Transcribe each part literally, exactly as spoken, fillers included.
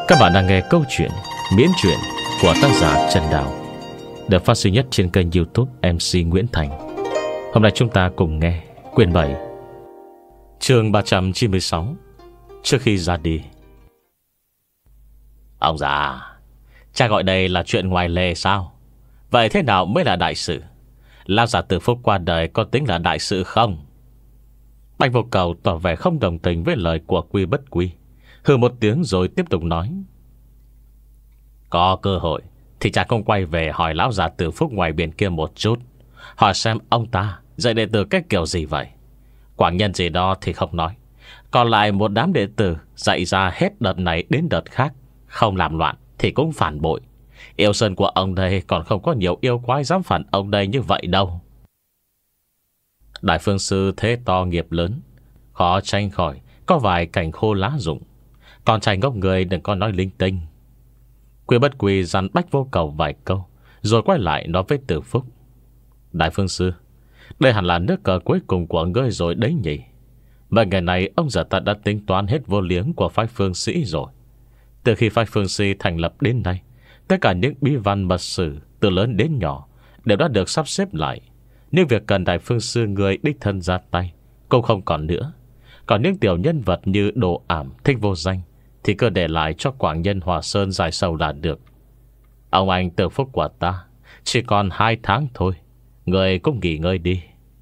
Các bạn đang nghe câu chuyện Miễn truyện của tác giả Trần Đào, được phát sinh nhất trên kênh YouTube em xê Nguyễn Thành. Hôm nay chúng ta cùng nghe quyển bảy, chương ba trăm chín mươi sáu, Trước khi ra đi. Ông già, cha gọi đây là chuyện ngoài lề sao? Vậy thế nào mới là đại sự? Lão già Từ Phúc qua đời có tính là đại sự không? Bạch Vô Cầu tỏ vẻ không đồng tình với lời của Quy Bất Quy, hừ một tiếng rồi tiếp tục nói: Có cơ hội thì cha không quay về hỏi lão già Từ Phúc ngoài biển kia một chút, hỏi xem ông ta dạy đệ tử cách kiểu gì vậy. Quảng nhân gì đó thì không nói, còn lại một đám đệ tử dạy ra hết đợt này đến đợt khác, không làm loạn thì cũng phản bội. Yêu sơn của ông đây còn không có nhiều yêu quái dám phản ông đây như vậy đâu. Đại phương sư thế to nghiệp lớn, khó tránh khỏi có vài cảnh khô lá rụng. Còn trai ngốc người đừng có nói linh tinh. Quy Bất Quy dặn Bạch Vô Cầu vài câu, rồi quay lại nói với Từ Phúc: Đại phương sư, đây hẳn là nước cờ cuối cùng của ngươi rồi đấy nhỉ? Mấy ngày này ông già ta đã tính toán hết vô liếng của phái phương sĩ rồi. Từ khi phái phương sĩ thành lập đến nay, tất cả những bí văn mật sử từ lớn đến nhỏ đều đã được sắp xếp lại. Nhưng việc cần đại phương sư người đích thân ra tay cũng không còn nữa. Còn những tiểu nhân vật như Đồ Ảm, Thích Vô Danh thì cứ để lại cho Quảng Nhân Hòa Sơn giải sầu là được. Ông anh Từ Phúc của ta chỉ còn hai tháng thôi, người cũng nghỉ ngơi đi.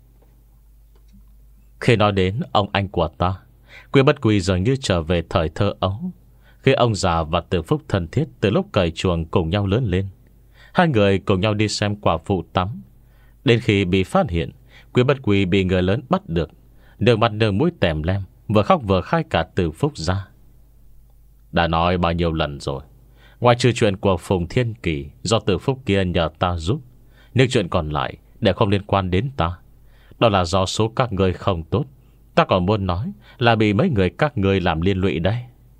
Khi nói đến ông anh của ta, Quy Bất Quy dường như trở về thời thơ ấu, khi ông già và Từ Phúc thân thiết từ lúc cởi chuồng cùng nhau lớn lên. Hai người cùng nhau đi xem quả phụ tắm. Đến khi bị phát hiện, Quy Bất Quy bị người lớn bắt được, nước mặt nước mũi tèm lem, vừa khóc vừa khai cả Từ Phúc ra. Đã nói bao nhiêu lần rồi, ngoài trừ chuyện của Phùng Thiên Kỳ do Từ Phúc kia nhờ ta giúp, những chuyện còn lại đều không liên quan đến ta. Đó là do số các ngươi không tốt. Ta còn muốn nói là bị mấy người các ngươi làm liên lụy đây.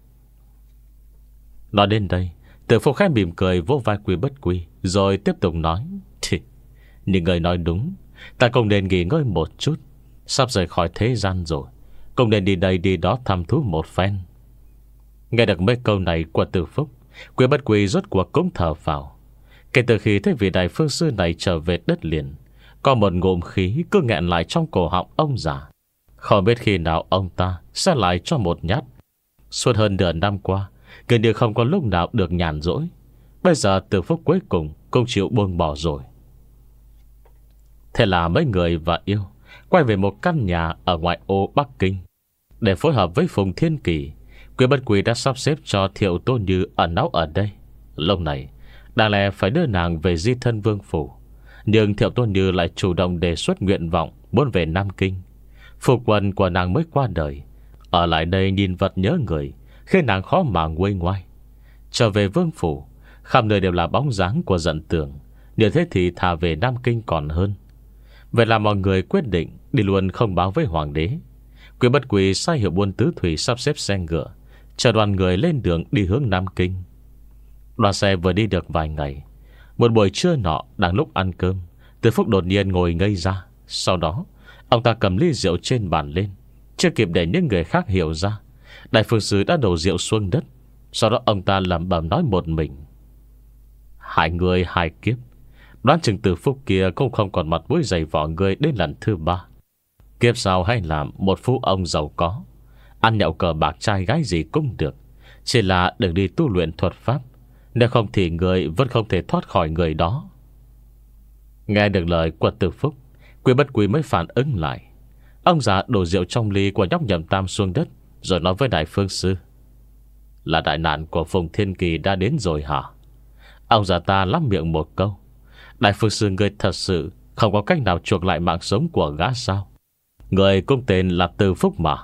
Nói đến đây, Từ Phúc khẽ mỉm cười vỗ vai Quy Bất Quy, rồi tiếp tục nói: Thì, những người nói đúng, ta cũng nên nghỉ ngơi một chút. Sắp rời khỏi thế gian rồi, cũng nên đi đây đi đó thăm thú một phen. Nghe được mấy câu này của Từ Phúc, Quy Bất Quy rốt cuộc cũng thở phào. Kể từ khi thấy vị đại phương sư này trở về đất liền, có một ngụm khí cứ nghẹn lại trong cổ họng ông già. Không biết khi nào ông ta sẽ lại cho một nhát. Suốt hơn nửa năm qua, gần như không có lúc nào được nhàn rỗi. Bây giờ Từ Phúc cuối cùng cũng chịu buông bỏ rồi. Thế là mấy người và yêu quay về một căn nhà ở ngoại ô Bắc Kinh. Để phối hợp với Phùng Thiên Kỳ, Quy Bất Quy đã sắp xếp cho Thiệu Tôn Như ẩn náu ở đây. Lúc này đáng lẽ phải đưa nàng về di thân vương phủ, nhưng Thiệu Tôn Như lại chủ động đề xuất nguyện vọng muốn về Nam Kinh. Phu quân của nàng mới qua đời, ở lại đây nhìn vật nhớ người, khiến nàng khó mà nguôi ngoai. Trở về vương phủ, khắp nơi đều là bóng dáng của Dận Tường. Nếu thế thì thà về Nam Kinh còn hơn. Vậy là mọi người quyết định đi luôn không báo với hoàng đế. Quy Bất Quy sai hiệu buôn tứ thủy sắp xếp xe ngựa, chờ đoàn người lên đường đi hướng Nam Kinh. Đoàn xe vừa đi được vài ngày, một buổi trưa nọ đang lúc ăn cơm, Từ Phúc đột nhiên ngồi ngây ra. Sau đó ông ta cầm ly rượu trên bàn lên. Chưa kịp để những người khác hiểu ra, đại phương sư đã đổ rượu xuống đất. Sau đó ông ta lẩm bẩm nói một mình: Hai người hai kiếp, đoán chừng Từ Phúc kia cũng không còn mặt mũi dày vỏ người đến lần thứ ba. Kiếp sau hay làm một phú ông giàu có, ăn nhậu cờ bạc trai gái gì cũng được, chỉ là đừng đi tu luyện thuật pháp, nếu không thì người vẫn không thể thoát khỏi người đó. Nghe được lời của Từ Phúc, Quy Bất Quy mới phản ứng lại. Ông già đổ rượu trong ly của nhóc Nhậm Tam xuống đất, rồi nói với đại phương sư: Là đại nạn của Phùng Thiên Kỳ đã đến rồi hả? Ông già ta lắm miệng một câu: Đại phương sư người thật sự không có cách nào chuộc lại mạng sống của gã sao? Người cũng tên là Từ Phúc mà.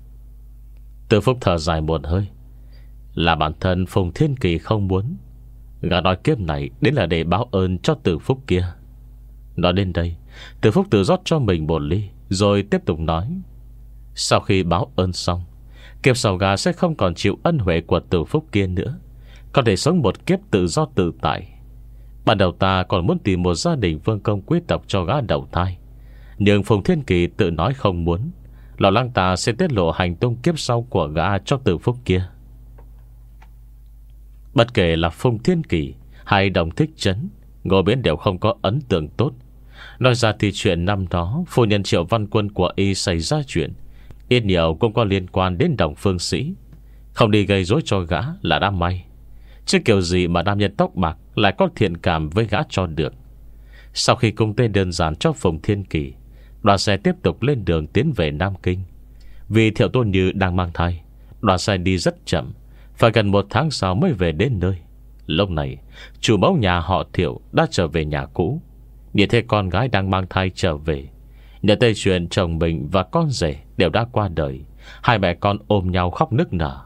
Từ Phúc thở dài một hơi: Là bản thân Phùng Thiên Kỳ không muốn. Gã nói kiếp này đến là để báo ơn cho Từ Phúc kia. Nói đến đây, Từ Phúc tự rót cho mình một ly, rồi tiếp tục nói: Sau khi báo ơn xong, kiếp sau gã sẽ không còn chịu ân huệ của Từ Phúc kia nữa, có thể sống một kiếp tự do tự tại. Ban đầu ta còn muốn tìm một gia đình vương công quý tộc cho gã đầu thai, nhưng Phùng Thiên Kỳ tự nói không muốn, lo lắng ta sẽ tiết lộ hành tung kiếp sau của gã cho Từ Phúc kia. Bất kể là Phùng Thiên Kỳ hay Đồng Thích Trấn, Ngô Miễn đều không có ấn tượng tốt. Nói ra thì chuyện năm đó phu nhân Triệu Văn Quân của y xảy ra chuyện, ít nhiều cũng có liên quan đến Đồng Phương Sĩ. Không đi gây rối cho gã là đã may, chứ kiểu gì mà nam nhân tóc bạc lại có thiện cảm với gã cho được. Sau khi cung tên đơn giản cho Phùng Thiên Kỳ, đoàn xe tiếp tục lên đường tiến về Nam Kinh. Vì Thiệu Tôn Như đang mang thai, đoàn xe đi rất chậm, phải gần một tháng sau mới về đến nơi. Lúc này chủ mẫu nhà họ Thiệu đã trở về nhà cũ, nhìn thấy con gái đang mang thai trở về, nhớ tới chuyện chồng mình và con rể đều đã qua đời. Hai mẹ con ôm nhau khóc nức nở.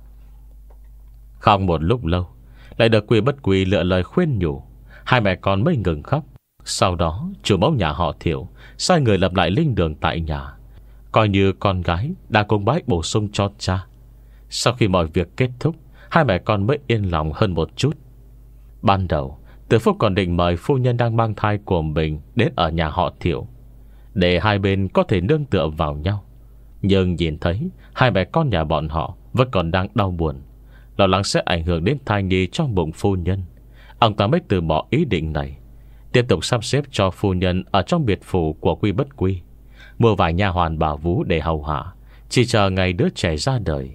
Khóc một lúc lâu, lại được Quy Bất Quy lựa lời khuyên nhủ, hai mẹ con mới ngừng khóc. Sau đó chủ mẫu nhà họ Thiệu sai người lập lại linh đường tại nhà, coi như con gái đã cúng bái bổ sung cho cha. Sau khi mọi việc kết thúc, hai mẹ con mới yên lòng hơn một chút. Ban đầu Từ Phúc còn định mời phu nhân đang mang thai của mình đến ở nhà họ Thiệu, để hai bên có thể nương tựa vào nhau. Nhưng nhìn thấy hai mẹ con nhà bọn họ vẫn còn đang đau buồn, lo lắng sẽ ảnh hưởng đến thai nhi trong bụng phu nhân, ông ta mới từ bỏ ý định này, tiếp tục sắp xếp cho phu nhân ở trong biệt phủ của Quy Bất Quy, mua vài nha hoàn bảo vú để hầu hạ, chỉ chờ ngày đứa trẻ ra đời.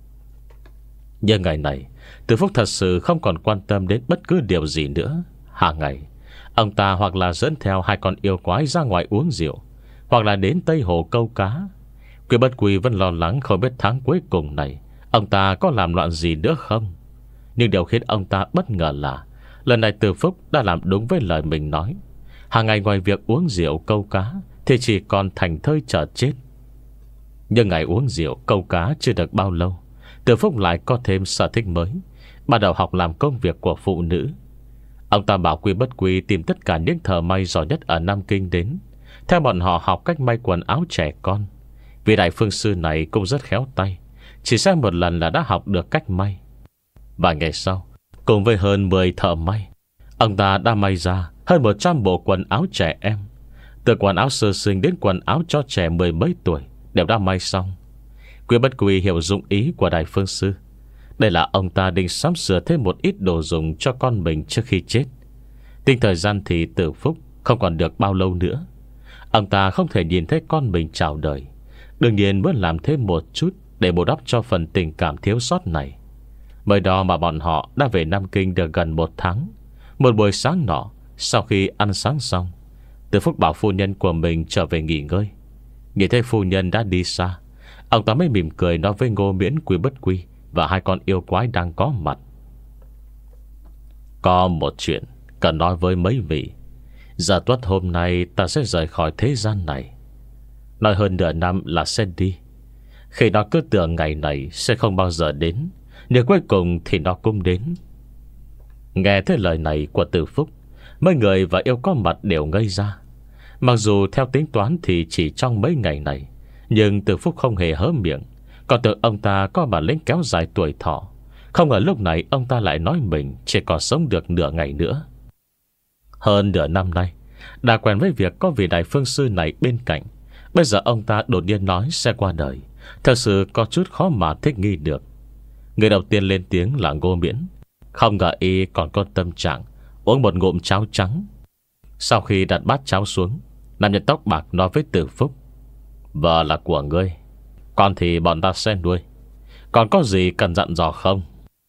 Nhưng ngày này Từ Phúc thật sự không còn quan tâm đến bất cứ điều gì nữa. Hàng ngày ông ta hoặc là dẫn theo hai con yêu quái ra ngoài uống rượu, hoặc là đến Tây Hồ câu cá. Quy Bất Quy vẫn lo lắng không biết tháng cuối cùng này ông ta có làm loạn gì nữa không. Nhưng điều khiến ông ta bất ngờ là lần này Từ Phúc đã làm đúng với lời mình nói. Hàng ngày ngoài việc uống rượu câu cá thì chỉ còn thành thơi chờ chết. Nhưng ngày uống rượu câu cá chưa được bao lâu, Từ Phúc lại có thêm sở thích mới, bắt đầu học làm công việc của phụ nữ. Ông ta bảo Quy Bất Quy tìm tất cả những thợ may giỏi nhất ở Nam Kinh đến, theo bọn họ học cách may quần áo trẻ con. Vì đại phương sư này cũng rất khéo tay, chỉ xem một lần là đã học được cách may. Vài ngày sau, cùng với hơn mười thợ may, ông ta đã may ra hơn một trăm bộ quần áo trẻ em. Từ quần áo sơ sinh đến quần áo cho trẻ mười mấy tuổi đều đã may xong. Quy Bất Quy hiểu dụng ý của đại phương sư. Đây là ông ta định sắm sửa thêm một ít đồ dùng cho con mình trước khi chết. Tính thời gian thì Từ Phúc không còn được bao lâu nữa. Ông ta không thể nhìn thấy con mình chào đời, đương nhiên muốn làm thêm một chút để bù đắp cho phần tình cảm thiếu sót này. Mới đó mà bọn họ đã về Nam Kinh được gần một tháng. Một buổi sáng nọ, sau khi ăn sáng xong, Từ Phúc bảo phu nhân của mình trở về nghỉ ngơi. Nhìn thấy phu nhân đã đi xa, ông ta mới mỉm cười nói với Ngô Miễn, Quy Bất Quy và hai con yêu quái đang có mặt: có một chuyện cần nói với mấy vị. Giờ tuất hôm nay ta sẽ rời khỏi thế gian này. Nói hơn nửa năm là sẽ đi. Khi nó cứ tưởng ngày này sẽ không bao giờ đến, nhưng cuối cùng thì nó cũng đến. Nghe thấy lời này của Từ Phúc, mấy người và yêu có mặt đều ngây ra. Mặc dù theo tính toán thì chỉ trong mấy ngày này, nhưng Từ Phúc không hề hớ miệng, còn tưởng ông ta có bản lĩnh kéo dài tuổi thọ. Không ngờ lúc này ông ta lại nói mình chỉ còn sống được nửa ngày nữa. Hơn nửa năm nay đã quen với việc có vị đại phương sư này bên cạnh, bây giờ ông ta đột nhiên nói sẽ qua đời, thật sự có chút khó mà thích nghi được. Người đầu tiên lên tiếng là Ngô Miễn. Không ngờ y còn có tâm trạng uống một ngụm cháo trắng. Sau khi đặt bát cháo xuống, nam nhân tóc bạc nói với Từ Phúc: vợ là của ngươi, con thì bọn ta sẽ nuôi. Còn có gì cần dặn dò không?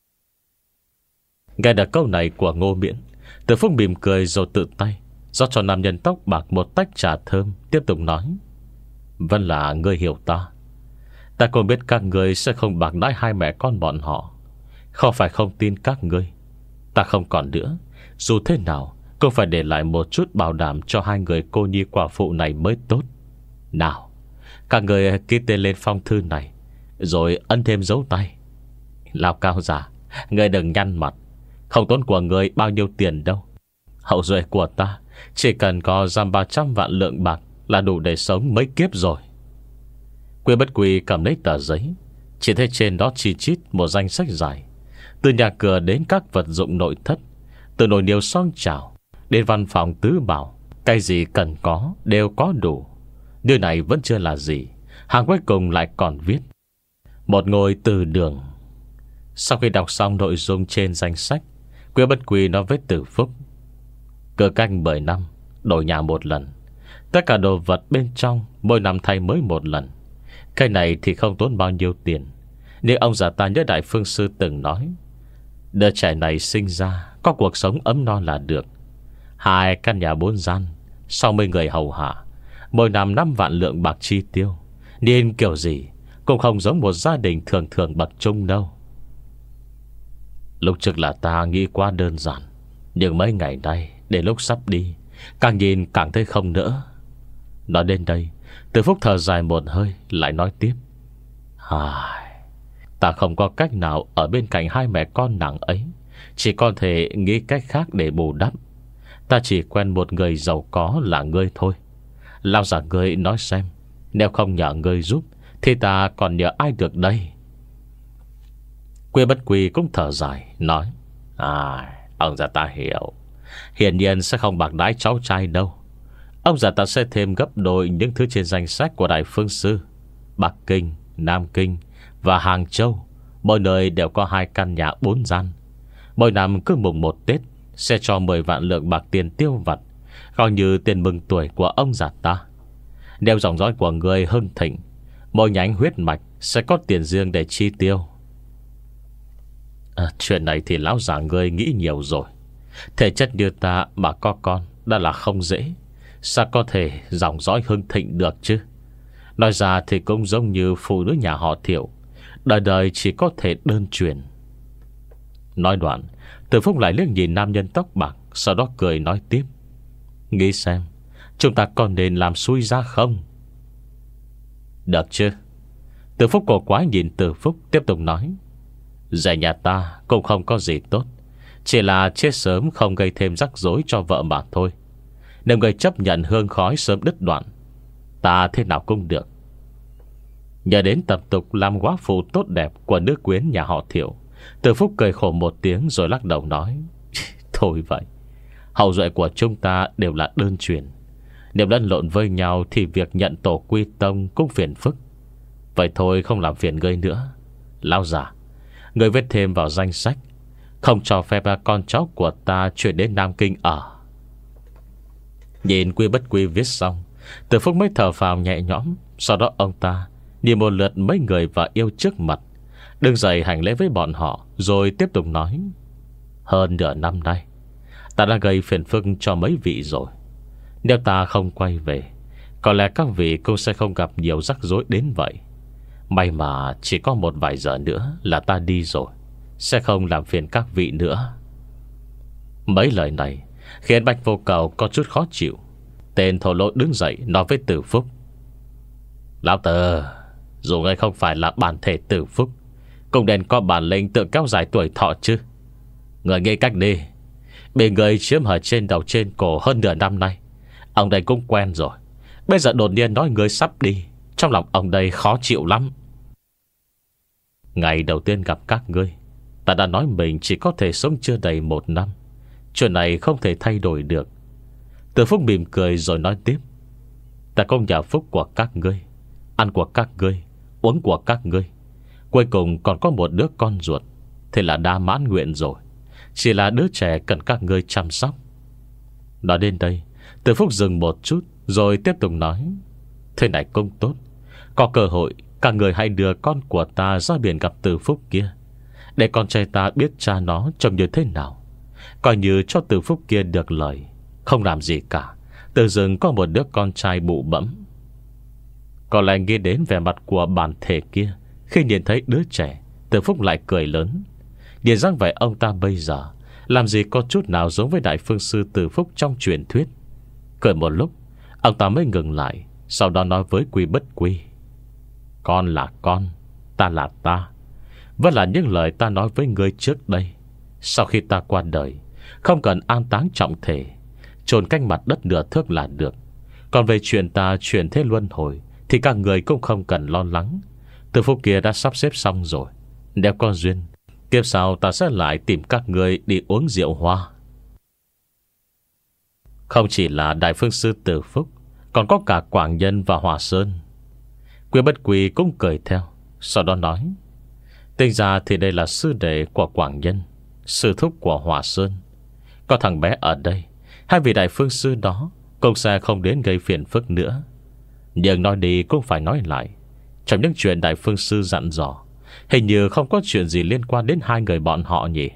Nghe được câu này của Ngô Miễn, Từ Phúc mỉm cười rồi tự tay rót cho nam nhân tóc bạc một tách trà thơm, tiếp tục nói: vẫn là ngươi hiểu ta. Ta cũng biết các ngươi sẽ không bạc đãi hai mẹ con bọn họ. Không phải không tin các ngươi, ta không còn nữa. Dù thế nào cũng phải để lại một chút bảo đảm cho hai người cô nhi quả phụ này mới tốt. Nào, các người ký tên lên phong thư này, rồi ấn thêm dấu tay. Lão Cao già, ngươi đừng nhăn mặt. Không tốn của ngươi bao nhiêu tiền đâu. Hậu duệ của ta chỉ cần có dăm ba trăm vạn lượng bạc là đủ để sống mấy kiếp rồi. Quy Bất Quy cầm lấy tờ giấy, chỉ thấy trên đó chi chít một danh sách dài, từ nhà cửa đến các vật dụng nội thất, từ nồi niêu son chảo đến văn phòng tứ bảo, cái gì cần có đều có đủ. Điều này vẫn chưa là gì, hàng cuối cùng lại còn viết: một ngôi từ đường. Sau khi đọc xong nội dung trên danh sách, Quý Bất Quy nói với Từ Phúc: Cứ cách mười năm đổi nhà một lần. Tất cả đồ vật bên trong mỗi năm thay mới một lần. Cái này thì không tốn bao nhiêu tiền. Nhưng ông già ta nhớ Đại Phương Sư từng nói, đứa trẻ này sinh ra có cuộc sống ấm no là được. Hai căn nhà bốn gian, sáu mươi người hầu hạ, mỗi năm năm vạn lượng bạc chi tiêu, nên kiểu gì cũng không giống một gia đình thường thường bậc trung đâu. Lúc trước là ta nghĩ quá đơn giản, nhưng mấy ngày nay đến lúc sắp đi, càng nhìn càng thấy không nữa. Nói đến đây, Từ Phúc thở dài một hơi, lại nói tiếp: Ai, ta không có cách nào ở bên cạnh hai mẹ con nàng ấy, chỉ có thể nghĩ cách khác để bù đắp. Ta chỉ quen một người giàu có là ngươi thôi. Lão già ngươi nói xem, nếu không nhờ ngươi giúp thì ta còn nhờ ai được đây? Quý Bất Quy cũng thở dài, nói: À, ông già ta hiểu. Hiển nhiên sẽ không bạc đãi cháu trai đâu. Ông già ta sẽ thêm gấp đôi những thứ trên danh sách của Đại Phương Sư. Bắc Kinh, Nam Kinh và Hàng Châu, mỗi nơi đều có hai căn nhà bốn gian. Mỗi năm cứ mùng một Tết sẽ cho mười vạn lượng bạc tiền tiêu vặt, coi như tiền mừng tuổi của ông già ta. Nếu dòng dõi của người hưng thịnh, mỗi nhánh huyết mạch sẽ có tiền riêng để chi tiêu. à, Chuyện này thì lão già ngươi nghĩ nhiều rồi. Thể chất như ta mà có con đã là không dễ, sao có thể dòng dõi hưng thịnh được chứ? Nói ra thì cũng giống như phụ nữ nhà họ Thiệu, đời đời chỉ có thể đơn truyền. Nói đoạn, Từ Phúc lại liếc nhìn nam nhân tóc bạc, sau đó cười nói tiếp: Nghĩ xem, chúng ta còn nên làm xui ra không? Được chứ? Từ Phúc cổ quái nhìn Từ Phúc, tiếp tục nói: Dạy nhà ta cũng không có gì tốt, chỉ là chết sớm không gây thêm rắc rối cho vợ mà thôi. Nếu người chấp nhận hương khói sớm đứt đoạn, ta thế nào cũng được. Nhờ đến tập tục làm góa phụ tốt đẹp của nữ quyến nhà họ Thiệu, Từ Phúc cười khổ một tiếng rồi lắc đầu nói: Thôi vậy, hậu duệ của chúng ta đều là đơn truyền. Nếu lẫn lộn với nhau thì việc nhận tổ quy tông cũng phiền phức. Vậy thôi không làm phiền ngươi nữa. Lão già, ngươi viết thêm vào danh sách, không cho phép con cháu của ta chuyển đến Nam Kinh ở. Nhìn Quý Bất Quy viết xong, Từ Phúc mới thở phào nhẹ nhõm. Sau đó ông ta nhìn một lượt mấy người và yêu trước mặt, đứng dậy hành lễ với bọn họ, rồi tiếp tục nói: Hơn nửa năm nay ta đã gây phiền phức cho mấy vị rồi. Nếu ta không quay về, có lẽ các vị cũng sẽ không gặp nhiều rắc rối đến vậy. May mà chỉ có một vài giờ nữa là ta đi rồi, sẽ không làm phiền các vị nữa. Mấy lời này khiến Bạch Vô Cầu có chút khó chịu. Tên thổ lỗ đứng dậy nói với Từ Phúc: Lão Tử, dù ngươi không phải là bản thể Từ Phúc, cũng nên có bản lĩnh tự kéo dài tuổi thọ chứ. Người nghĩ cách đi. Bị người chiếm hở trên đầu trên cổ hơn nửa năm nay, ông đây cũng quen rồi. Bây giờ đột nhiên nói người sắp đi, trong lòng ông đây khó chịu lắm. Ngày đầu tiên gặp các ngươi, ta đã nói mình chỉ có thể sống chưa đầy một năm. Chuyện này không thể thay đổi được. Từ Phúc mỉm cười rồi nói tiếp: Ta không nhờ phúc của các ngươi, ăn của các ngươi, uống của các ngươi, cuối cùng còn có một đứa con ruột, thế là đã mãn nguyện rồi. Chỉ là đứa trẻ cần các ngươi chăm sóc. Nói đến đây, Từ Phúc dừng một chút rồi tiếp tục nói: Thế này cũng tốt. Có cơ hội, các người hãy đưa con của ta ra biển gặp Từ Phúc kia, để con trai ta biết cha nó trông như thế nào. Coi như cho Từ Phúc kia được lời, không làm gì cả, tự dưng có một đứa con trai bụ bẫm. Có lẽ nghĩ đến vẻ mặt của bản thể kia khi nhìn thấy đứa trẻ, Từ Phúc lại cười lớn. Nhìn dáng vẻ ông ta bây giờ làm gì có chút nào giống với Đại Phương Sư Từ Phúc trong truyền thuyết. Cười một lúc, ông ta mới ngừng lại, sau đó nói với Quý Bất Quy: Con là con, ta là ta, vẫn là những lời ta nói với ngươi trước đây. Sau khi ta qua đời, không cần an táng trọng thể, chôn cách mặt đất nửa thước là được. Còn về chuyện ta chuyển thế luân hồi thì các người cũng không cần lo lắng. Từ Phúc kia đã sắp xếp xong rồi. Nếu có duyên, kiếp sau ta sẽ lại tìm các người đi uống rượu hoa. Không chỉ là Đại Phương Sư Từ Phúc, còn có cả Quảng Nhân và Hòa Sơn. Quý Bất Quy cũng cười theo, sau đó nói: Tính ra thì đây là sư đệ của Quảng Nhân, sư thúc của Hòa Sơn. Có thằng bé ở đây, hai vị đại phương sư đó cũng sẽ không đến gây phiền phức nữa. Nhưng nói đi cũng phải nói lại, trong những chuyện đại phương sư dặn dò, hình như không có chuyện gì liên quan đến hai người bọn họ nhỉ.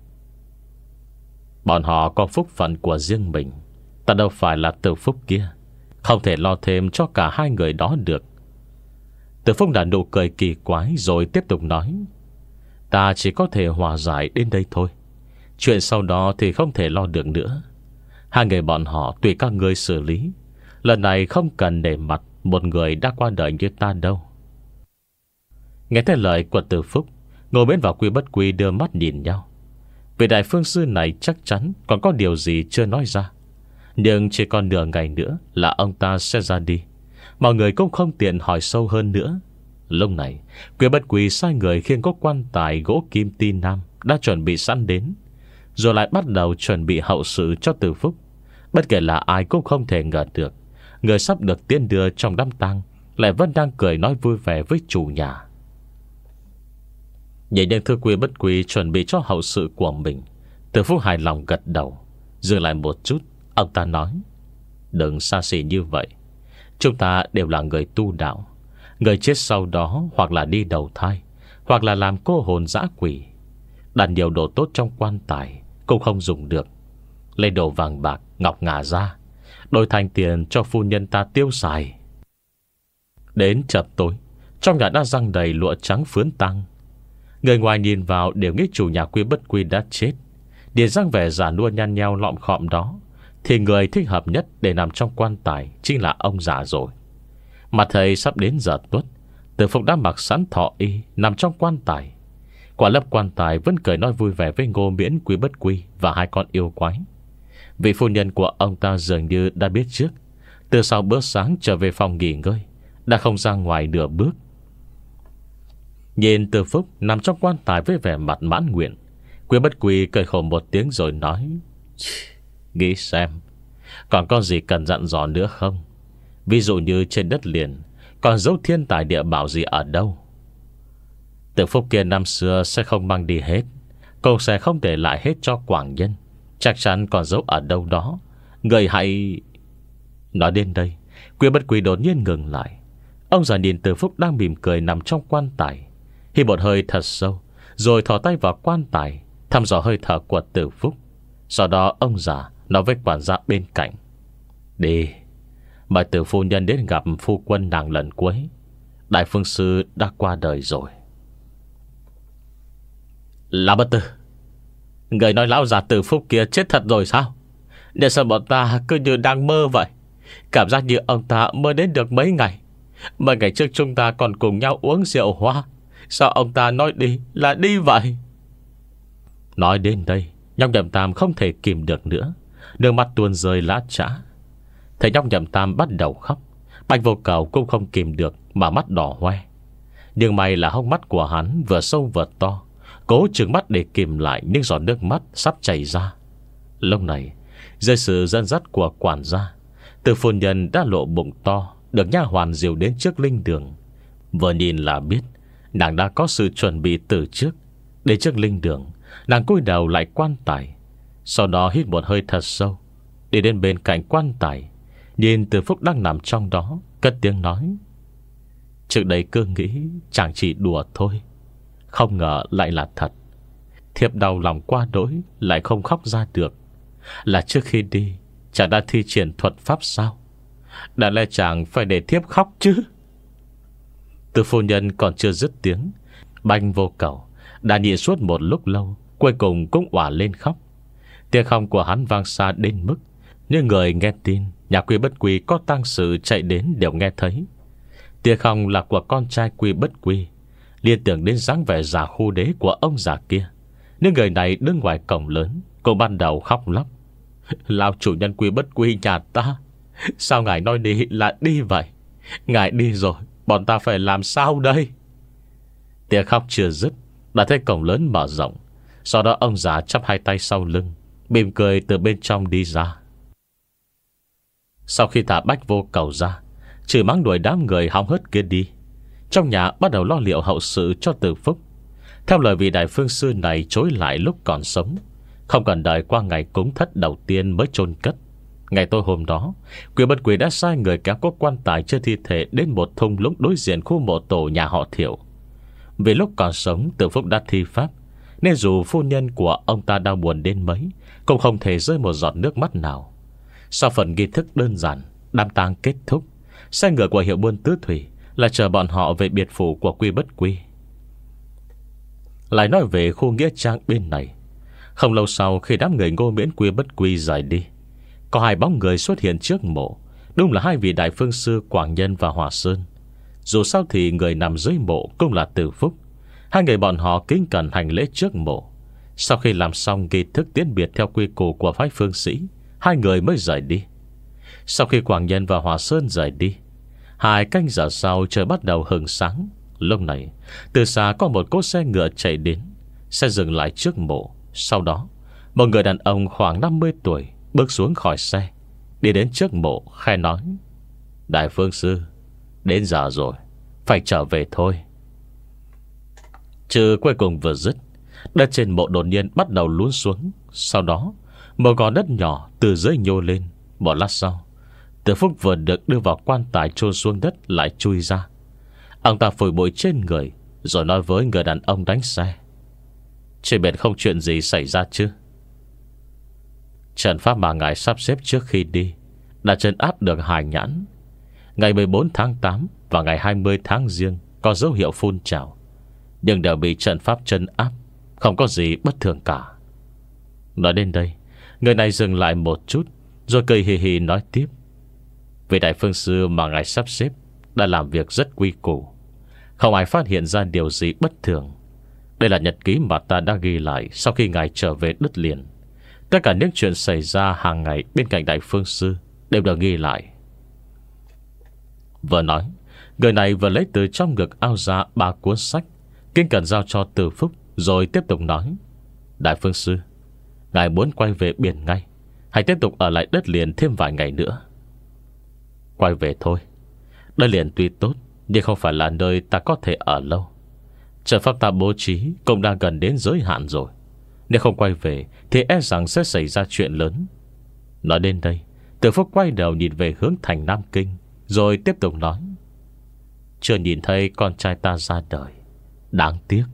Bọn họ có phúc phận của riêng mình, ta đâu phải là Từ Phúc kia, không thể lo thêm cho cả hai người đó được. Từ Phúc đã nụ cười kỳ quái rồi tiếp tục nói: Ta chỉ có thể hòa giải đến đây thôi. Chuyện sau đó thì không thể lo được nữa. Hai người bọn họ tùy các người xử lý. Lần này không cần để mặt một người đã qua đời như ta đâu. Nghe thấy lời của Từ Phúc, Ngô Miễn và Quy Bất Quy đưa mắt nhìn nhau. Vị đại phương sư này chắc chắn còn có điều gì chưa nói ra. Nhưng chỉ còn nửa ngày nữa là ông ta sẽ ra đi. Mọi người cũng không tiện hỏi sâu hơn nữa. Lúc này Quy Bất Quy sai người khiêng có quan tài gỗ kim ti nam đã chuẩn bị sẵn đến, rồi lại bắt đầu chuẩn bị hậu sự cho Từ Phúc. Bất kể là ai cũng không thể ngờ được người sắp được tiến đưa trong đám tang lại vẫn đang cười nói vui vẻ với chủ nhà. Nhìn những thư Quy Bất Quy chuẩn bị cho hậu sự của mình, Từ Phúc hài lòng gật đầu. Dừng lại một chút, ông ta nói: Đừng xa xỉ như vậy. Chúng ta đều là người tu đạo. Người chết sau đó hoặc là đi đầu thai, hoặc là làm cô hồn dã quỷ. Đặt nhiều đồ tốt trong quan tài cũng không dùng được. Lấy đồ vàng bạc ngọc ngà ra, đổi thành tiền cho phu nhân ta tiêu xài. Đến chập tối, trong nhà đã răng đầy lụa trắng phướn tăng. Người ngoài nhìn vào đều nghĩ chủ nhà Quy Bất Quy đã chết. Điền răng vẻ giả nua nhăn nheo lọm khọm đó, thì người thích hợp nhất để nằm trong quan tài chính là ông già rồi. Mà thầy sắp đến giờ tuất, Từ Phúc đã mặc sẵn thọ y nằm trong quan tài. Quả lấp quan tài vẫn cười nói vui vẻ với Ngô Miễn, Quy Bất Quy và hai con yêu quái. Vị phu nhân của ông ta dường như đã biết trước. Từ sau bữa sáng trở về phòng nghỉ ngơi, đã không ra ngoài nửa bước. Nhìn Từ Phúc nằm trong quan tài với vẻ mặt mãn nguyện, Quy Bất Quy cười khổ một tiếng rồi nói: Nghĩ xem còn có gì cần dặn dò nữa không? Ví dụ như trên đất liền còn dấu thiên tài địa bảo gì ở đâu? Từ Phúc kia năm xưa sẽ không mang đi hết, cũng sẽ không để lại hết cho Quảng Nhân. Chắc chắn còn dấu ở đâu đó. Người hãy... Nói đến đây, Quy Bất Quy đột nhiên ngừng lại. Ông già nhìn Từ Phúc đang mỉm cười nằm trong quan tài, hít một hơi thật sâu, rồi thò tay vào quan tài thăm dò hơi thở của Từ Phúc. Sau đó ông già nói với quản gia bên cạnh: Đi, mời Từ phu nhân đến gặp phu quân nàng lần cuối. Đại phương sư đã qua đời rồi. Là Bất Tử, người nói lão già Từ Phúc kia chết thật rồi sao? Để sao bọn ta cứ như đang mơ vậy. Cảm giác như ông ta mới đến được mấy ngày. Mấy ngày trước chúng ta còn cùng nhau uống rượu hoa. Sao ông ta nói đi là đi vậy? Nói đến đây, Nhóc Nhậm Tam không thể kìm được nữa, nước mắt tuôn rơi lã chã. Thấy Nhóc Nhậm Tam bắt đầu khóc, Bạch Vô Cầu cũng không kìm được mà mắt đỏ hoe. Nhưng may là hốc mắt của hắn vừa sâu vừa to, cố trừng mắt để kìm lại những giọt nước mắt sắp chảy ra. Lúc này, dưới sự dẫn dắt của quản gia, Từ phu nhân đã lộ bụng to, được nha hoàn dìu đến trước linh đường. Vừa nhìn là biết nàng đã có sự chuẩn bị từ trước. Đến trước linh đường, nàng cúi đầu lại quan tài, sau đó hít một hơi thật sâu, đi đến bên cạnh quan tài, nhìn Từ Phúc đang nằm trong đó, cất tiếng nói: Trước đây cứ nghĩ chẳng chỉ đùa thôi, không ngờ lại là thật. Thiếp đau lòng quá đỗi, lại không khóc ra được. Là trước khi đi chàng đã thi triển thuật pháp sao? Đã lẽ chàng phải để thiếp khóc chứ? Từ phu nhân còn chưa dứt tiếng, Bạch Vô Cầu đã nhịn suốt một lúc lâu, cuối cùng cũng òa lên khóc. Tiếng khóc của hắn vang xa đến mức những người nghe tin nhà Quy Bất Quy có tang sự chạy đến đều nghe thấy. Tiếng khóc là của con trai Quy Bất Quy, liên tưởng đến dáng vẻ già khu đế của ông già kia. Những người này đứng ngoài cổng lớn cũng ban đầu khóc lóc: Lão chủ nhân Quy Bất Quy nhà ta, sao ngài nói đi là đi vậy? Ngài đi rồi, bọn ta phải làm sao đây? Tiếng khóc chưa dứt, đã thấy cổng lớn mở rộng. Sau đó ông già chắp hai tay sau lưng, mỉm cười từ bên trong đi ra. Sau khi thả Bách Vô Cầu ra, chửi mắng đuổi đám người hóng hớt kia đi, trong nhà bắt đầu lo liệu hậu sự cho Từ Phúc. Theo lời vị đại phương sư này chối lại lúc còn sống, không cần đợi qua ngày cúng thất đầu tiên mới chôn cất. Ngày tối hôm đó, Quỷ Bất Quỷ đã sai người kéo cốt quan tài chứa thi thể đến một thung lũng đối diện khu mộ tổ nhà họ Thiệu. Vì lúc còn sống Từ Phúc đã thi pháp, nên dù phu nhân của ông ta đau buồn đến mấy, cũng không thể rơi một giọt nước mắt nào. Sau phần nghi thức đơn giản, đám tang kết thúc, xe ngựa của hiệu buôn tứ thủy là chờ bọn họ về biệt phủ của Quy Bất Quy. Lại nói về khu nghĩa trang bên này, không lâu sau khi đám người Ngô Miễn Quy Bất Quy rời đi, có hai bóng người xuất hiện trước mộ. Đúng là hai vị đại phương sư Quảng Nhân và Hòa Sơn. Dù sao thì người nằm dưới mộ cũng là Từ Phúc. Hai người bọn họ kính cẩn hành lễ trước mộ. Sau khi làm xong nghi thức tiễn biệt theo quy củ của phái phương sĩ, hai người mới rời đi. Sau khi Quảng Nhân và Hòa Sơn rời đi, hai canh giờ sau trời bắt đầu hừng sáng. Lúc này từ xa có một cỗ xe ngựa chạy đến. Xe dừng lại trước mộ. Sau đó một người đàn ông khoảng năm mươi tuổi bước xuống khỏi xe, đi đến trước mộ khai nói: Đại phương sư, đến giờ rồi, phải trở về thôi. Chữ cuối cùng vừa dứt, đất trên mộ đột nhiên bắt đầu lún xuống. Sau đó một gò đất nhỏ từ dưới nhô lên. Một lát sau, Từ Phúc vừa được đưa vào quan tài chôn xuống đất lại chui ra. Ông ta phủi bụi trên người, rồi nói với người đàn ông đánh xe: Trên biển không chuyện gì xảy ra chứ? Trận pháp mà ngài sắp xếp trước khi đi đã trấn áp được Hải Nhãn. Ngày mười bốn tháng tám và ngày hai mươi tháng Giêng có dấu hiệu phun trào, nhưng đều bị trận pháp trấn áp, không có gì bất thường cả. Nói đến đây, người này dừng lại một chút, rồi cười hì hì nói tiếp: Vị đại phương sư mà ngài sắp xếp đã làm việc rất quy củ, không ai phát hiện ra điều gì bất thường. Đây là nhật ký mà ta đã ghi lại sau khi ngài trở về đất liền. Tất cả những chuyện xảy ra hàng ngày bên cạnh đại phương sư đều được ghi lại. Vừa nói, người này vừa lấy từ trong ngực ao ra ba cuốn sách, kính cẩn giao cho Từ Phúc, rồi tiếp tục nói: Đại phương sư, ngài muốn quay về biển ngay, hay tiếp tục ở lại đất liền thêm vài ngày nữa? Quay về thôi. Đất liền tuy tốt, nhưng không phải là nơi ta có thể ở lâu. Trận pháp ta bố trí cũng đang gần đến giới hạn rồi. Nếu không quay về thì e rằng sẽ xảy ra chuyện lớn. Nói đến đây, Từ Phúc quay đầu nhìn về hướng thành Nam Kinh, rồi tiếp tục nói: Chưa nhìn thấy con trai ta ra đời, đáng tiếc.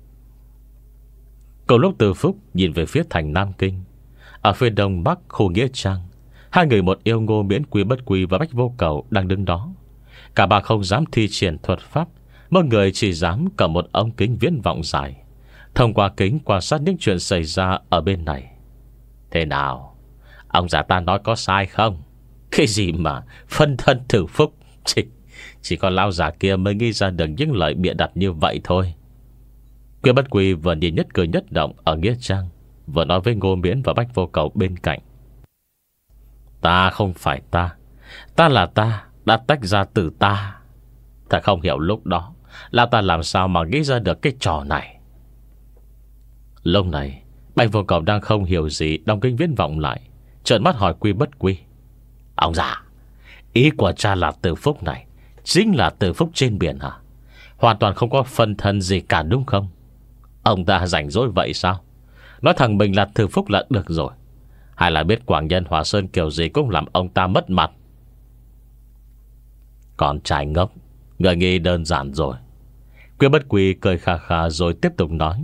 Cùng lúc Từ Phúc nhìn về phía thành Nam Kinh, ở phía đông bắc khu nghĩa trang, hai người một yêu Ngô Miễn Quy Bất Quy và Bách Vô Cầu đang đứng đó. Cả ba không dám thi triển thuật pháp, mỗi người chỉ dám cầm một ống kính viễn vọng dài, thông qua kính quan sát những chuyện xảy ra ở bên này. Thế nào, ông già ta nói có sai không? Cái gì mà phân thân Từ Phúc? Chỉ, chỉ có lão già kia mới nghĩ ra được những lời bịa đặt như vậy thôi. Quy Bất Quy vừa nhìn nhất cử nhất động ở nghĩa trang, vừa nói với Ngô Miễn và Bách Vô Cầu bên cạnh: Ta không phải ta, ta là ta, đã tách ra từ ta. Ta không hiểu lúc đó là ta làm sao mà nghĩ ra được cái trò này. Lúc này Bách Vô Cầu đang không hiểu gì, đóng kính viễn vọng lại, trợn mắt hỏi Quy Bất Quy: Ông già, ý của cha là Từ Phúc này chính là Từ Phúc trên biển hả? Hoàn toàn không có phân thân gì cả đúng không? Ông ta rảnh rỗi vậy sao? Nói thằng mình là Từ Phúc là được rồi, hay là biết Quảng Nhân Hòa Sơn kiểu gì cũng làm ông ta mất mặt? Còn trai ngốc, người nghĩ đơn giản rồi. Quy Bất Quy cười khà khà rồi tiếp tục nói: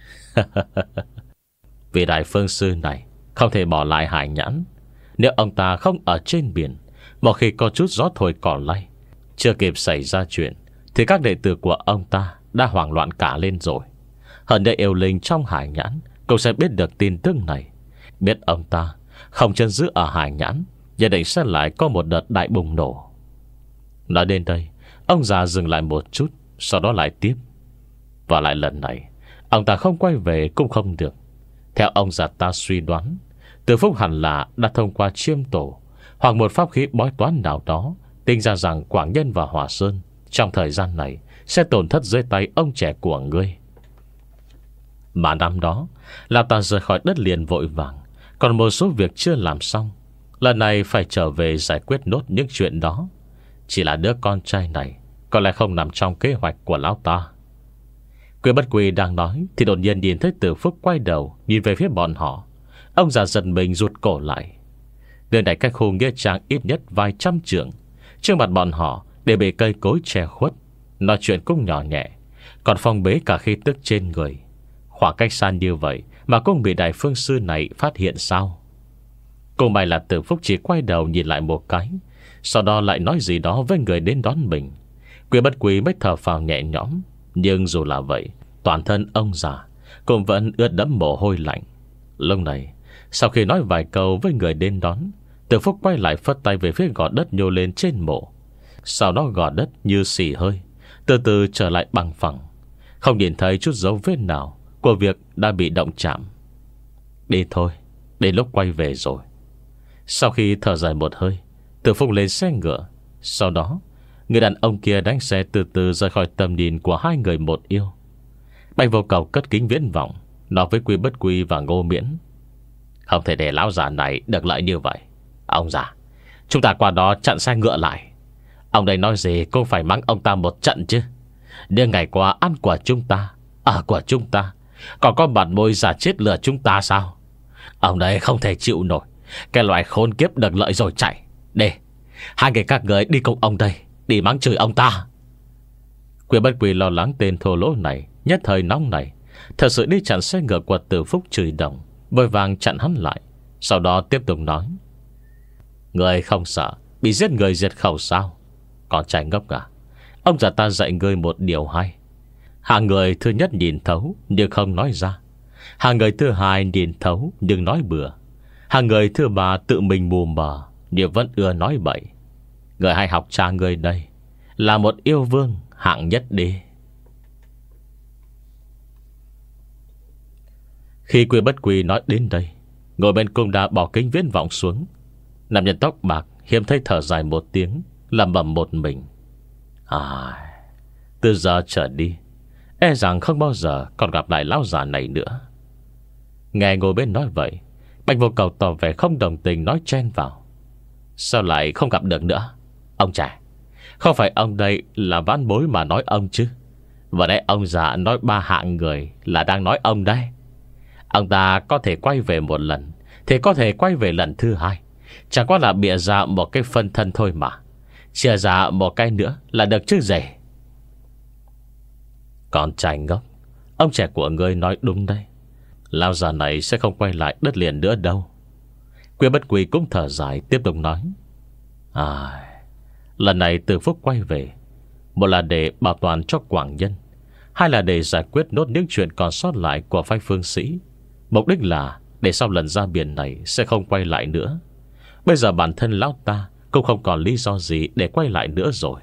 Vị đại phương sư này không thể bỏ lại Hải Nhãn. Nếu ông ta không ở trên biển, một khi có chút gió thổi cỏ lay, chưa kịp xảy ra chuyện, thì các đệ tử của ông ta đã hoảng loạn cả lên rồi. Hơn nữa yêu linh trong Hải Nhãn cũng sẽ biết được tin tức này. Biết ông ta không chân giữ ở Hải Nhãn, nhất định sẽ lại có một đợt đại bùng nổ. Nói đến đây, ông già dừng lại một chút, sau đó lại tiếp: Và lại lần này ông ta không quay về cũng không được. Theo ông già ta suy đoán, Từ Phúc hẳn là đã thông qua chiêm tổ hoặc một pháp khí bói toán nào đó, tính ra rằng Quảng Nhân và Hòa Sơn trong thời gian này sẽ tổn thất dưới tay ông trẻ của ngươi. Mà năm đó là ta rời khỏi đất liền vội vàng, còn một số việc chưa làm xong. Lần này phải trở về giải quyết nốt những chuyện đó. Chỉ là đứa con trai này có lẽ không nằm trong kế hoạch của lão ta. Quy Bất Quy đang nói thì đột nhiên nhìn thấy Từ Phúc quay đầu nhìn về phía bọn họ. Ông già giật mình rụt cổ lại. Nơi này cách khu nghĩa trang ít nhất vài trăm trượng. Trước mặt bọn họ đều bị cây cối che khuất, nói chuyện cũng nhỏ nhẹ, còn phong bế cả khí tức trên người. Khoảng cách xa như vậy mà cũng bị đại phương sư này phát hiện sao? Cùng may là Từ Phúc chỉ quay đầu nhìn lại một cái, sau đó lại nói gì đó với người đến đón mình. Quy Bất Quy mới thở phào nhẹ nhõm. Nhưng dù là vậy, toàn thân ông già cũng vẫn ướt đẫm mồ hôi lạnh. Lúc này, sau khi nói vài câu với người đến đón, Từ Phúc quay lại phất tay về phía gò đất nhô lên trên mộ. Sau đó gò đất như xì hơi, từ từ trở lại bằng phẳng, không nhìn thấy chút dấu vết nào của việc đã bị động chạm. Đi thôi, đến lúc quay về rồi. Sau khi thở dài một hơi, Từ Phúc lên xe ngựa. Sau đó người đàn ông kia đánh xe từ từ rời khỏi tầm nhìn của hai người một yêu. Bạch Vô Cầu cất kính viễn vọng, nói với Quy Bất Quy và Ngô Miễn: không thể để lão già này được lợi như vậy. Ông già, chúng ta qua đó chặn xe ngựa lại. Ông đây nói gì cũng phải mắng ông ta một trận chứ. Nhưng ngày qua ăn của chúng ta, ở của chúng ta, còn có mặt môi giả chết lừa chúng ta sao? Ông đây không thể chịu nổi cái loại khốn kiếp được lợi rồi chạy. Để hai người các người đi cùng ông đây, đi mắng chửi ông ta. Quy Bất Quy lo lắng tên thô lỗ này nhất thời nóng này, thật sự đi chặn xe ngựa của Từ Phúc chửi đồng, vội vàng chặn hắn lại. Sau đó tiếp tục nói: người không sợ bị giết người diệt khẩu sao? Còn trai ngốc à? Ông già ta dạy người một điều hay. Hạng người thứ nhất nhìn thấu nhưng không nói ra, hạng người thứ hai nhìn thấu nhưng nói bừa, hạng người thứ ba tự mình mù mờ nhưng vẫn ưa nói bậy. Người hay học cha người đây là một yêu vương hạng nhất đi. Khi Quy Bất Quy nói đến đây, ngồi bên cung đã bỏ kính viễn vọng xuống. Nam nhân tóc bạc hiếm thấy thở dài một tiếng, lẩm bẩm một mình: à, từ giờ trở đi e rằng không bao giờ còn gặp lại lão già này nữa. Nghe ngồi bên nói vậy, Bạch Vô Cầu tỏ vẻ không đồng tình nói chen vào: sao lại không gặp được nữa? Ông trẻ, không phải ông đây là vãn bối mà nói ông chứ? Và đây ông già nói ba hạng người là đang nói ông đây. Ông ta có thể quay về một lần thì có thể quay về lần thứ hai, chẳng qua là bịa ra một cái phân thân thôi mà. Chia ra một cái nữa là được chứ gì. Con trai ngốc, ông trẻ của ngươi nói đúng đây. Lão già này sẽ không quay lại đất liền nữa đâu. Quy Bất Quy cũng thở dài tiếp tục nói: à, lần này Từ Phúc quay về, một là để bảo toàn cho Quảng Nhân, hai là để giải quyết nốt những chuyện còn sót lại của phái phương sĩ. Mục đích là để sau lần ra biển này sẽ không quay lại nữa. Bây giờ bản thân lão ta cũng không còn lý do gì để quay lại nữa rồi.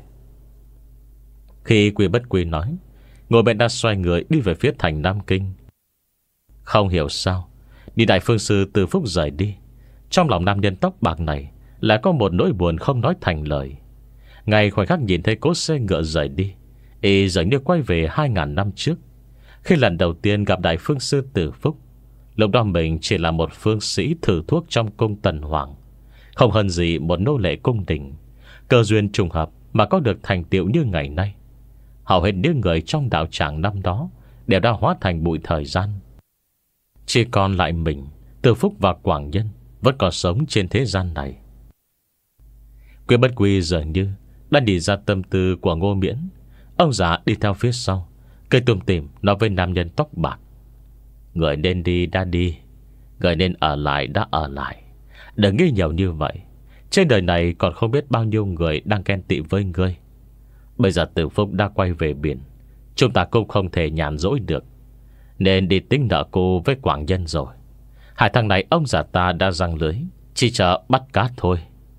Khi Quy Bất Quy nói, ngồi bên đã xoay người đi về phía thành Nam Kinh. Không hiểu sao đi đại phương sư Từ Phúc rời đi, trong lòng nam nhân tóc bạc này lại có một nỗi buồn không nói thành lời. Ngay khoảnh khắc nhìn thấy cỗ xe ngựa rời đi, y giống như quay về hai ngàn năm trước, khi lần đầu tiên gặp đại phương sư Từ Phúc. Lúc đó mình chỉ là một phương sĩ thử thuốc trong cung Tần Hoàng, không hơn gì một nô lệ cung đình. Cơ duyên trùng hợp mà có được thành tựu như ngày nay. Hầu hết những người trong đạo tràng năm đó đều đã hóa thành bụi thời gian. Chỉ còn lại mình, Từ Phúc và Quảng Nhân vẫn còn sống trên thế gian này. Quy Bất Quy dường như đã đi ra tâm tư của Ngô Miễn. Ông già đi theo phía sau, cười tủm tỉm nói với nam nhân tóc bạc: người nên đi đã đi, người nên ở lại đã ở lại. Đừng nghĩ nhiều như vậy. Trên đời này còn không biết bao nhiêu người đang ghen tị với ngươi. Bây giờ Từ Phúc đã quay về biển, chúng ta cũng không thể nhàn rỗi được, nên đi tính nợ cô với Quảng Nhân rồi. Hai thằng này ông già ta đã răng lưới, chỉ chờ bắt cát thôi.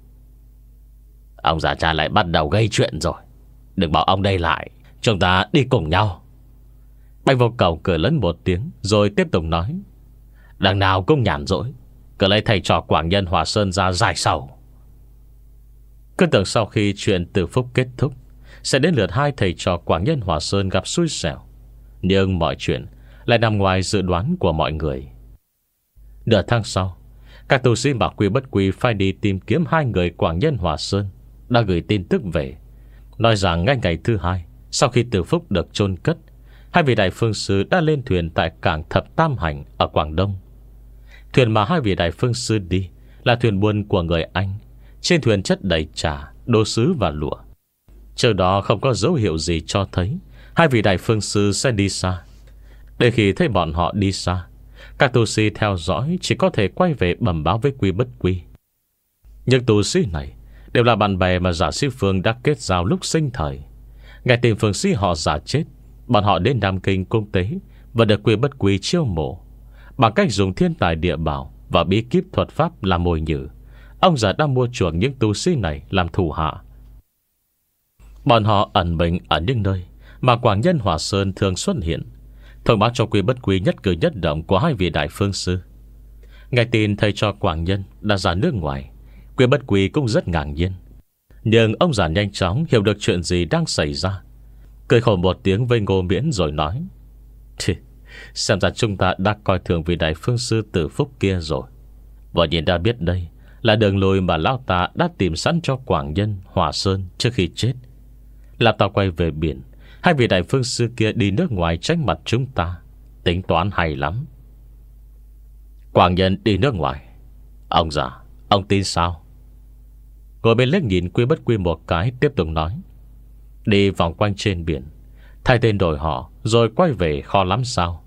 Ông già cha lại bắt đầu gây chuyện rồi. Đừng bảo ông đây lại, chúng ta đi cùng nhau. Bạch Vô Cầu cười lớn một tiếng rồi tiếp tục nói: đằng nào cũng nhàn rỗi, cứ lấy thầy trò Quảng Nhân Hòa Sơn ra giải sầu. Cứ tưởng sau khi chuyện Từ Phúc kết thúc sẽ đến lượt hai thầy trò Quảng Nhân Hòa Sơn gặp xui xẻo. Nhưng mọi chuyện lại nằm ngoài dự đoán của mọi người. Nửa tháng sau, các tu sĩ bảo Quy Bất Quy phải đi tìm kiếm hai người Quảng Nhân Hòa Sơn đã gửi tin tức về, nói rằng ngay ngày thứ hai sau khi Từ Phúc được chôn cất, hai vị đại phương sư đã lên thuyền tại cảng Thập Tam Hành ở Quảng Đông. Thuyền mà hai vị đại phương sư đi là thuyền buôn của người Anh. Trên thuyền chất đầy trà, đồ sứ và lụa. Trước đó không có dấu hiệu gì cho thấy hai vị đại phương sư sẽ đi xa. Để khi thấy bọn họ đi xa, các tu sĩ theo dõi chỉ có thể quay về bẩm báo với Quy Bất Quy. Nhưng tu sĩ này đều là bạn bè mà giả sĩ Phương đã kết giao lúc sinh thời. Ngày tìm phương sĩ họ giả chết, bọn họ đến Nam Kinh cung tế và được Quy Bất Quy chiêu mộ. Bằng cách dùng thiên tài địa bảo và bí kíp thuật pháp làm mồi nhử, ông già đã mua chuộc những tu sĩ này làm thủ hạ. Bọn họ ẩn mình ở những nơi mà Quảng Nhân Hỏa Sơn thường xuất hiện, thông báo cho Quy Bất Quy nhất cử nhất động của hai vị đại phương sư. Nghe tin thầy cho Quảng Nhân đã ra nước ngoài, Quy Bất Quy cũng rất ngạc nhiên. Nhưng ông già nhanh chóng hiểu được chuyện gì đang xảy ra, cười khổ một tiếng với Ngô Miễn rồi nói: Thì, xem ra chúng ta đã coi thường vị đại phương sư Tử Phúc kia rồi. Và nhìn đã biết đây là đường lùi mà lão ta đã tìm sẵn cho Quảng Nhân Hỏa Sơn trước khi chết. Làm tao quay về biển, hai vị đại phương sư kia đi nước ngoài tránh mặt chúng ta. Tính toán hay lắm. Quảng Nhân đi nước ngoài? Ông già, ông tin sao? Ngồi bên liếc nhìn Quy Bất Quy một cái, tiếp tục nói: Đi vòng quanh trên biển, thay tên đổi họ, rồi quay về khó lắm sao?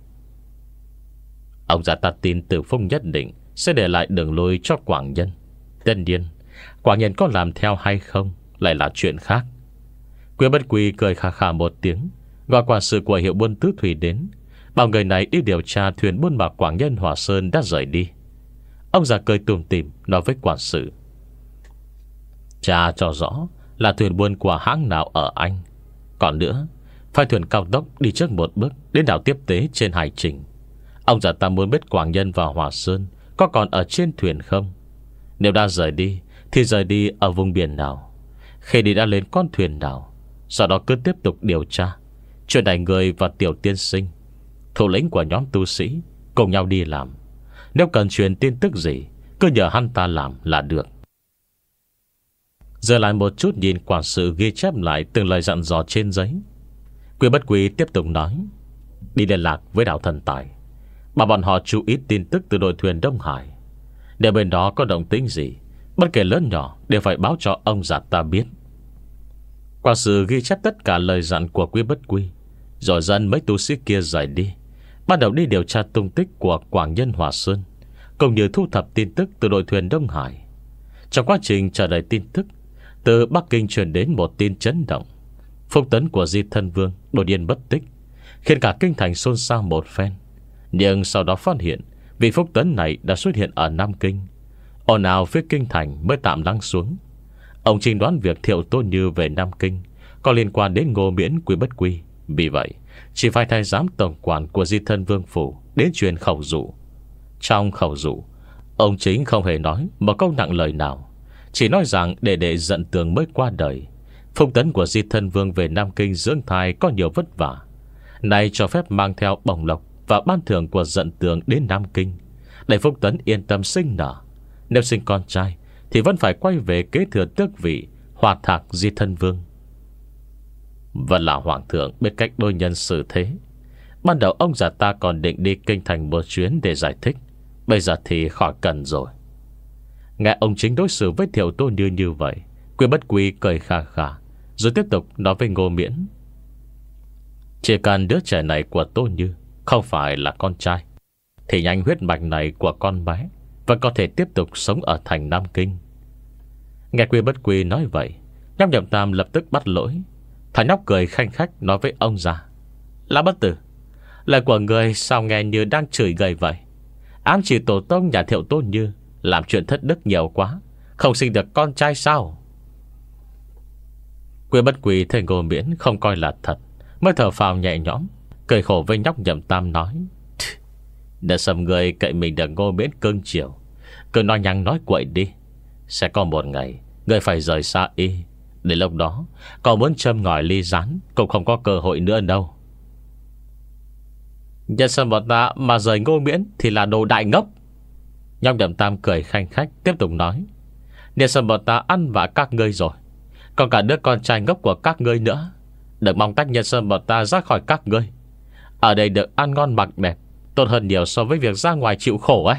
Ông già ta tin Tử Phúc nhất định sẽ để lại đường lối cho Quảng Nhân. Tất nhiên, Quảng Nhân có làm theo hay không lại là chuyện khác. Quy Bất Quy cười khà khà một tiếng, gọi quản sự của hiệu buôn Tứ Thủy đến, bảo người này đi điều tra thuyền buôn mà Quảng Nhân Hỏa Sơn đã rời đi. Ông già cười tủm tỉm nói với quản sự: Cha cho rõ là thuyền buôn của hãng nào ở Anh. Còn nữa, phải thuyền cao tốc đi trước một bước đến đảo tiếp tế trên hải trình. Ông già ta muốn biết Quảng Nhân và Hỏa Sơn có còn ở trên thuyền không. Nếu đã rời đi thì rời đi ở vùng biển nào, khi đi đã lên con thuyền nào. Sau đó cứ tiếp tục điều tra chuyện này. Người và Tiểu tiên sinh, thủ lĩnh của nhóm tu sĩ, cùng nhau đi làm. Nếu cần truyền tin tức gì, cứ nhờ hắn ta làm là được. Giờ lại một chút nhìn quản sự ghi chép lại từng lời dặn dò trên giấy, Quy Bất Quy tiếp tục nói: Đi liên lạc với đảo Thần Tài, bảo bọn họ chú ý tin tức từ đội thuyền Đông Hải. Nếu bên đó có động tĩnh gì, bất kể lớn nhỏ, đều phải báo cho ông già ta biết. Quản sự ghi chép tất cả lời dặn của Quy Bất Quy, rồi dẫn mấy tu sĩ kia rời đi, bắt đầu đi điều tra tung tích của Quảng Nhân Hỏa Sơn, cũng như thu thập tin tức từ đội thuyền Đông Hải. Trong quá trình chờ đợi tin tức, từ Bắc Kinh truyền đến một tin chấn động: Phúc tấn của Di Thân Vương đột nhiên mất tích, khiến cả kinh thành xôn xao một phen. Nhưng sau đó phát hiện vị Phúc tấn này đã xuất hiện ở Nam Kinh. Ồn ào phía kinh thành mới tạm lắng xuống. Ông trình đoán việc Thiệu Tôn Như về Nam Kinh có liên quan đến Ngô Miễn, Quy Bất Quy. Vì vậy chỉ phải thái giám tổng quản của Di Thân Vương phủ đến truyền khẩu dụ. Trong khẩu dụ, ông chính không hề nói một câu nặng lời nào, chỉ nói rằng để để Dận Tường mới qua đời, Phúc tấn của Di Thân Vương về Nam Kinh dưỡng thai có nhiều vất vả, nay cho phép mang theo bổng lộc và ban thưởng của Dận Tường đến Nam Kinh, để Phúc tấn yên tâm sinh nở. Nếu sinh con trai thì vẫn phải quay về kế thừa tước vị Hòa Thạc Di Thân Vương. Vẫn là hoàng thượng biết cách đôi nhân xử thế. Ban đầu ông già ta còn định đi kinh thành một chuyến để giải thích, bây giờ thì khỏi cần rồi. Nghe ông chính đối xử với Thiệu Tôn Như như vậy, Quy Bất Quy cười khà khà, rồi tiếp tục nói với Ngô Miễn: Chỉ cần đứa trẻ này của Tôn Như không phải là con trai, thì nhanh huyết mạch này của con bé vẫn có thể tiếp tục sống ở thành Nam Kinh. Nghe Quy Bất Quy nói vậy, nhóc Nhậm Tam lập tức bắt lỗi. Thằng nhóc cười khanh khách nói với ông già: Lão Bất Tử, lời của người sao nghe như đang chửi gầy vậy? Ám chỉ tổ tông nhà Thiệu Tôn Như làm chuyện thất đức nhiều quá, không sinh được con trai sao? Quy Bất Quy thấy Ngô Miễn không coi là thật, mới thở phào nhẹ nhõm, cười khổ với nhóc Nhậm Tam nói: Để sầm người cậy mình được Ngô Miễn cưng chiều, cứ nói nhăng nói quậy đi. Sẽ có một ngày người phải rời xa y. Đến lúc đó có muốn châm ngòi ly rán cũng không có cơ hội nữa đâu. Nhân sâm bọn ta mà rời Ngô Miễn thì là đồ đại ngốc. Nhóc Nhậm Tam cười khanh khách tiếp tục nói: Nhân sâm bọn ta ăn vạ các ngươi rồi, còn cả đứa con trai ngốc của các ngươi nữa. Đừng mong tách nhân sâm bọn ta ra khỏi các ngươi. Ở đây được ăn ngon mặc đẹp, tốt hơn nhiều so với việc ra ngoài chịu khổ ấy.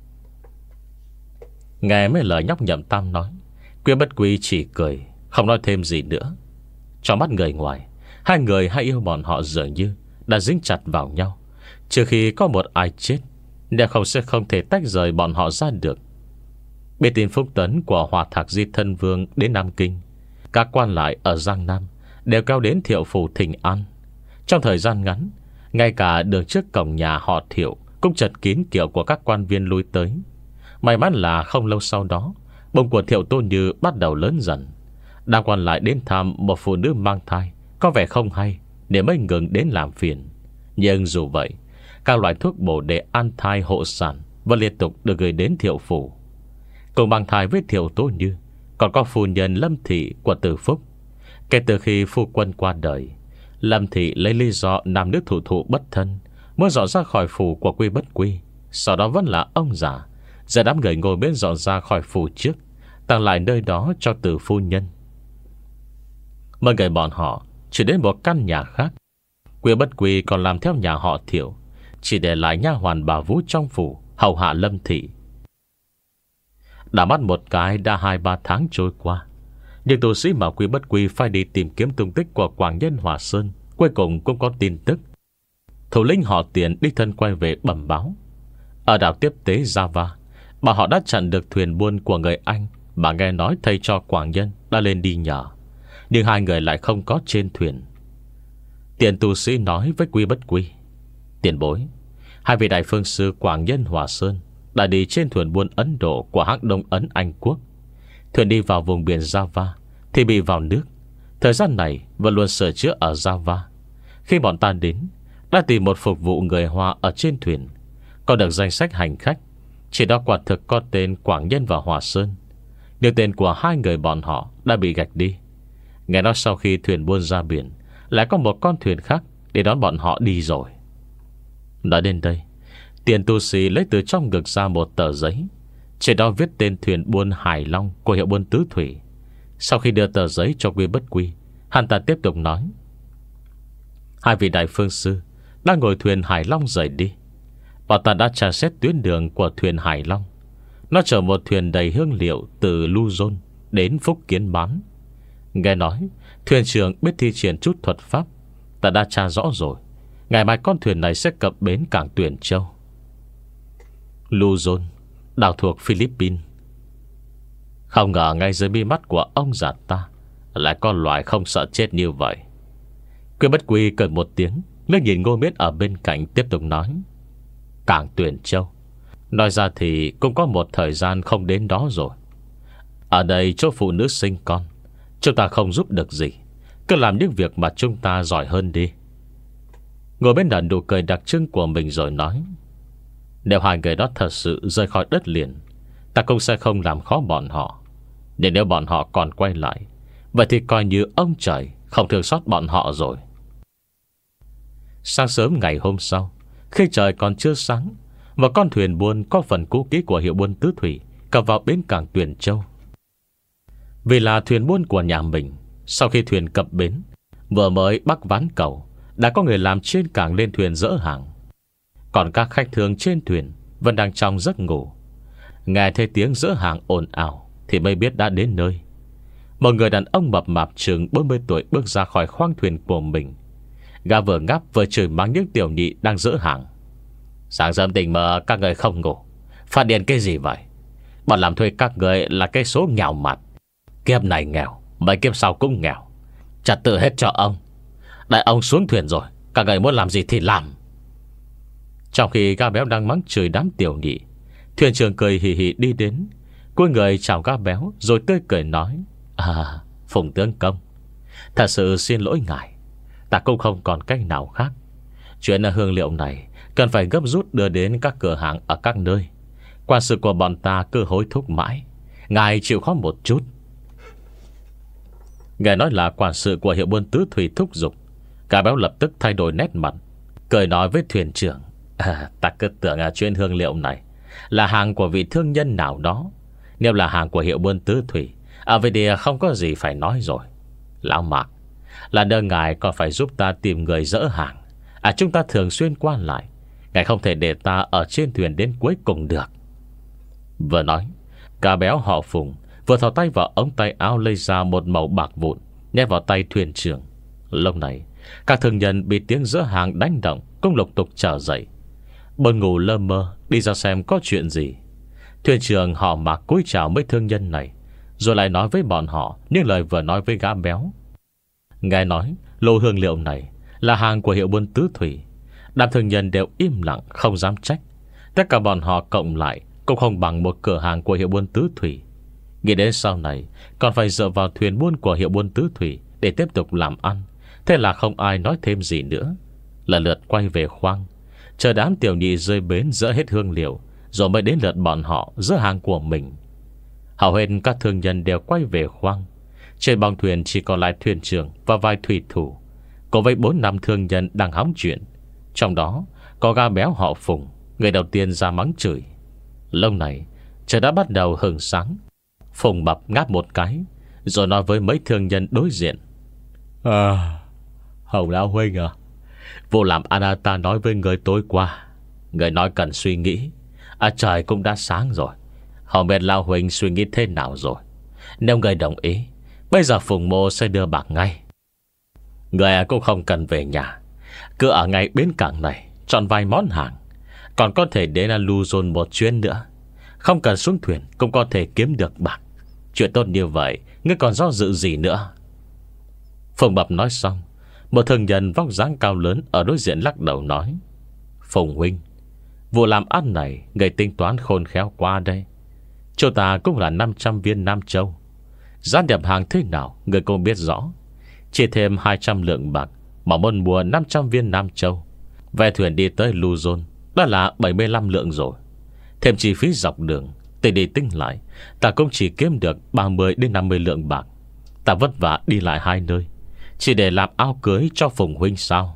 Nghe mấy lời nhóc Nhậm Tam nói, Quyên Bất Quy chỉ cười, không nói thêm gì nữa. Trong mắt người ngoài, hai người hay yêu bọn họ dường như đã dính chặt vào nhau. Trừ khi có một ai chết, nếu không sẽ không thể tách rời bọn họ ra được. Biết tin phúc tấn của Hòa Thạc Di Thân Vương đến Nam Kinh, các quan lại ở Giang Nam đều kéo đến Thiệu phủ thỉnh an. Trong thời gian ngắn, ngay cả đường trước cổng nhà họ Thiệu cũng chật kín kiệu của các quan viên lui tới. May mắn là không lâu sau đó, bông của Thiệu Tô Như bắt đầu lớn dần. Đang quan lại đến thăm một phụ nữ mang thai, có vẻ không hay nên mới ngừng đến làm phiền. Nhưng dù vậy, các loại thuốc bổ để an thai hộ sản vẫn liên tục được gửi đến Thiệu phủ. Cùng mang thai với Thiệu Tô Như còn có phu nhân Lâm Thị của Từ Phúc. Kể từ khi phu quân qua đời, Lâm Thị lấy lý do nam nữ thủ thụ bất thân, muốn dọn ra khỏi phủ của Quy Bất Quy. Sau đó vẫn là ông già giờ đám người ngồi bên dọn ra khỏi phủ trước, tặng lại nơi đó cho Từ phu nhân. Mọi người bọn họ chỉ đến một căn nhà khác. Quy Bất Quy còn làm theo nhà họ Thiệu, chỉ để lại nha hoàn bà Vũ trong phủ hầu hạ Lâm Thị. Đã mắt một cái đã hai ba tháng trôi qua, nhưng tu sĩ mà Quy Bất Quy phải đi tìm kiếm tung tích của Quảng Nhân Hòa Sơn cuối cùng cũng có tin tức. Thủ lĩnh họ Tiền đích thân quay về bẩm báo, ở đảo tiếp tế Java, bà họ đã chặn được thuyền buôn của người Anh mà nghe nói thầy cho Quảng Nhân đã lên đi nhờ, nhưng hai người lại không có trên thuyền. Tiền tu sĩ nói với Quy Bất Quy: tiền bối, hai vị đại phương sư Quảng Nhân Hòa Sơn đã đi trên thuyền buôn Ấn Độ của hãng Đông Ấn Anh Quốc. Thuyền đi vào vùng biển Java thì bị vào nước. Thời gian này vẫn luôn sửa chữa ở Java. Khi bọn ta đến, đã tìm một phục vụ người Hoa ở trên thuyền, có được danh sách hành khách. Chỉ đó quả thực có tên Quảng Nhân và Hòa Sơn, nhưng tên của hai người bọn họ đã bị gạch đi. Nghe nói sau khi thuyền buôn ra biển, lại có một con thuyền khác để đón bọn họ đi rồi. Nói đến đây, Tiền tu sĩ lấy từ trong ngực ra một tờ giấy, trên đó viết tên thuyền buôn Hải Long của hiệu buôn Tứ Thủy. Sau khi đưa tờ giấy cho Quy Bất Quy, hắn ta tiếp tục nói: hai vị đại phương sư đang ngồi thuyền Hải Long rời đi. Bọn ta đã tra xét tuyến đường của thuyền Hải Long. Nó chở một thuyền đầy hương liệu từ Luzon đến Phúc Kiến bán. Nghe nói thuyền trưởng biết thi triển chút thuật pháp. Ta đã tra rõ rồi, ngày mai con thuyền này sẽ cập bến cảng Tuyển Châu. Luzon, đảo thuộc Philippines. Không ngờ ngay dưới mi mắt của ông già ta lại có loài không sợ chết như vậy. Quy Bất Quy cười một tiếng, liếc nhìn Ngô Miết ở bên cạnh, tiếp tục nói: cảng Tuyển Châu, nói ra thì cũng có một thời gian không đến đó rồi. Ở đây chỗ phụ nữ sinh con, chúng ta không giúp được gì, cứ làm những việc mà chúng ta giỏi hơn đi. Ngồi bên nở nụ cười đặc trưng của mình rồi nói: nếu hai người đó thật sự rời khỏi đất liền, ta cũng sẽ không làm khó bọn họ. Nhưng nếu bọn họ còn quay lại, vậy thì coi như ông trời không thương xót bọn họ rồi. Sáng sớm ngày hôm sau, khi trời còn chưa sáng, một con thuyền buôn có phần cũ kỹ của hiệu buôn Tứ Thủy cập vào bến cảng Tuyển Châu. Vì là thuyền buôn của nhà mình, sau khi thuyền cập bến, vừa mới bắc ván cầu, đã có người làm trên cảng lên thuyền dỡ hàng. Còn các khách thương trên thuyền vẫn đang trong giấc ngủ. Nghe thấy tiếng dỡ hàng ồn ào thì mới biết đã đến nơi. Một người đàn ông mập mạp chừng bốn mươi tuổi bước ra khỏi khoang thuyền của mình. Gã vừa ngáp vừa chửi mắng những tiểu nhị đang dỡ hàng: sáng sớm tỉnh mơ các người không ngủ, phát điên cái gì vậy? Bọn làm thuê các người là cái số nghèo mặt. Kiếp này nghèo, mấy kiếp sau cũng nghèo. Trật tự hết cho ông. Đại ông xuống thuyền rồi, các người muốn làm gì thì làm. Trong khi gã béo đang mắng chửi đám tiểu nhị, thuyền trưởng cười hì hì đi đến, cúi người chào gã béo rồi tươi cười nói: à, Phùng tướng công, thật sự xin lỗi ngài, ta cũng không còn cách nào khác. Chuyện hương liệu này cần phải gấp rút đưa đến các cửa hàng ở các nơi. Quan sự của bọn ta cứ hối thúc mãi, ngài chịu khó một chút. Nghe nói là quản sự của hiệu buôn Tứ Thủy thúc giục, gã béo lập tức thay đổi nét mặt, cười nói với thuyền trưởng: à, ta cứ tưởng là chuyện hương liệu này là hàng của vị thương nhân nào đó. Nếu là hàng của hiệu buôn Tứ Thủy, ở vậy thì không có gì phải nói rồi. Lão Mạc, là đơn ngài còn phải giúp ta tìm người dỡ hàng. À chúng ta thường xuyên qua lại, ngài không thể để ta ở trên thuyền đến cuối cùng được. Vừa nói, Gã béo họ Phùng vừa thò tay vào ống tay áo, lấy ra một mẩu bạc vụn nhét vào tay thuyền trưởng. Lúc này các thương nhân bị tiếng giữa hàng đánh động cũng lục tục trở dậy, buồn ngủ lơ mơ đi ra xem có chuyện gì. Thuyền trưởng họ Mạc cúi chào mấy thương nhân này, rồi lại nói với bọn họ những lời vừa nói với gã béo. Nghe nói lô hương liệu này là hàng của hiệu buôn tứ thủy. Đám thương nhân đều im lặng không dám trách. Tất cả bọn họ cộng lại cũng không bằng một cửa hàng của hiệu buôn tứ thủy. Nghĩ đến sau này còn phải dựa vào thuyền buôn của hiệu buôn tứ thủy để tiếp tục làm ăn, thế là không ai nói thêm gì nữa. Lần lượt quay về khoang, chờ đám tiểu nhị rơi bến dỡ hết hương liệu, rồi mới đến lượt bọn họ dỡ hàng của mình. Hầu hết các thương nhân đều quay về khoang. Trên bong thuyền chỉ còn lại thuyền trưởng và vài thủy thủ, cùng với bốn năm thương nhân đang hóng chuyện. Trong đó có gã béo họ Phùng, người đầu tiên ra mắng chửi. Lúc này trời đã bắt đầu hừng sáng. Phùng Mập ngáp một cái, rồi nói với mấy thương nhân đối diện: À, Hồng Lão huynh à, vụ làm Anna ta nói với người tối qua, người nói cần suy nghĩ. À trời cũng đã sáng rồi, không biết Lão huynh suy nghĩ thế nào rồi. Nếu người đồng ý, bây giờ Phùng Mô sẽ đưa bạc ngay. Người cũng không cần về nhà, cứ ở ngay bến cảng này chọn vài món hàng, còn có thể đến Luzon một chuyến nữa. Không cần xuống thuyền cũng có thể kiếm được bạc. Chuyện tốt như vậy, ngươi còn do dự gì nữa? Phùng Mập nói xong, một thương nhân vóc dáng cao lớn ở đối diện lắc đầu nói: Phùng huynh, vụ làm ăn này người tính toán khôn khéo quá đây. Chỗ ta cũng là năm trăm viên Nam Châu. Giá nhập hàng thế nào người cũng biết rõ. Chỉ thêm hai trăm lượng bạc mà muốn mua năm trăm viên Nam Châu, về thuyền đi tới Luzon đã là bảy mươi lăm lượng rồi. Thêm chi phí dọc đường, tính đi tính lại, ta cũng chỉ kiếm được ba mươi đến năm mươi lượng bạc. Ta vất vả đi lại hai nơi, chỉ để làm áo cưới cho Phùng huynh sao?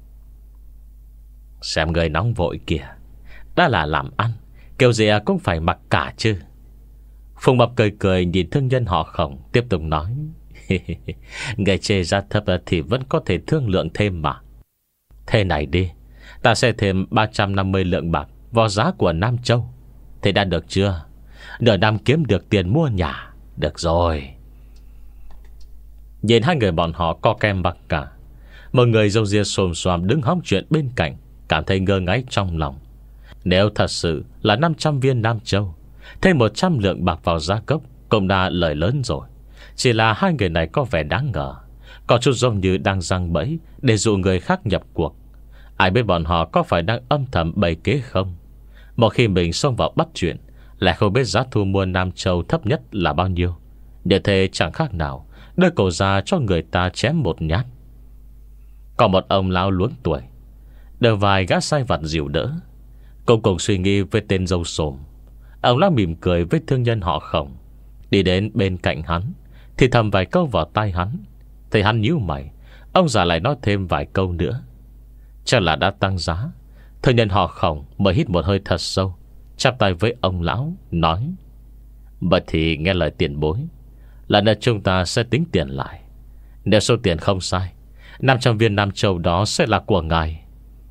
Xem người nóng vội kìa, đã là làm ăn, kiểu gì cũng phải mặc cả chứ. Phùng Mập cười cười nhìn thương nhân họ Khổng, tiếp tục nói: Người chê giá thấp thì vẫn có thể thương lượng thêm mà. Thế này đi, ta sẽ thêm ba trăm năm mươi lượng bạc vào giá của Nam Châu. Thế đã được chưa? Nửa năm kiếm được tiền mua nhà. Được rồi. Nhìn hai người bọn họ co kem bạc cả, một người râu ria xồm xoàm đứng hóng chuyện bên cạnh cảm thấy ngơ ngáy trong lòng. Nếu thật sự là năm trăm viên Nam Châu, thêm một trăm lượng bạc vào giá cốc cũng đã lời lớn rồi. Chỉ là hai người này có vẻ đáng ngờ, có chút giống như đang giăng bẫy để dụ người khác nhập cuộc. Ai biết bọn họ có phải đang âm thầm bày kế không? Một khi mình xông vào bắt chuyện, lại không biết giá thu mua Nam Châu thấp nhất là bao nhiêu. Như thế chẳng khác nào đưa cổ ra cho người ta chém một nhát. Còn một ông lão luống tuổi, đờ vài gã sai vặt dìu đỡ, cùng cùng suy nghĩ với tên dâu xồm. Ông lão mỉm cười với thương nhân họ Khổng, đi đến bên cạnh hắn, thì thầm vài câu vào tai hắn. Thấy hắn nhíu mày, ông già lại nói thêm vài câu nữa. Chắc là đã tăng giá. Thương nhân họ Khổng mới hít một hơi thật sâu, chắp tay với ông lão nói: Vậy thì nghe lời tiền bối, lần này chúng ta sẽ tính tiền lại. Nếu số tiền không sai, năm trăm viên Nam Châu đó sẽ là của ngài.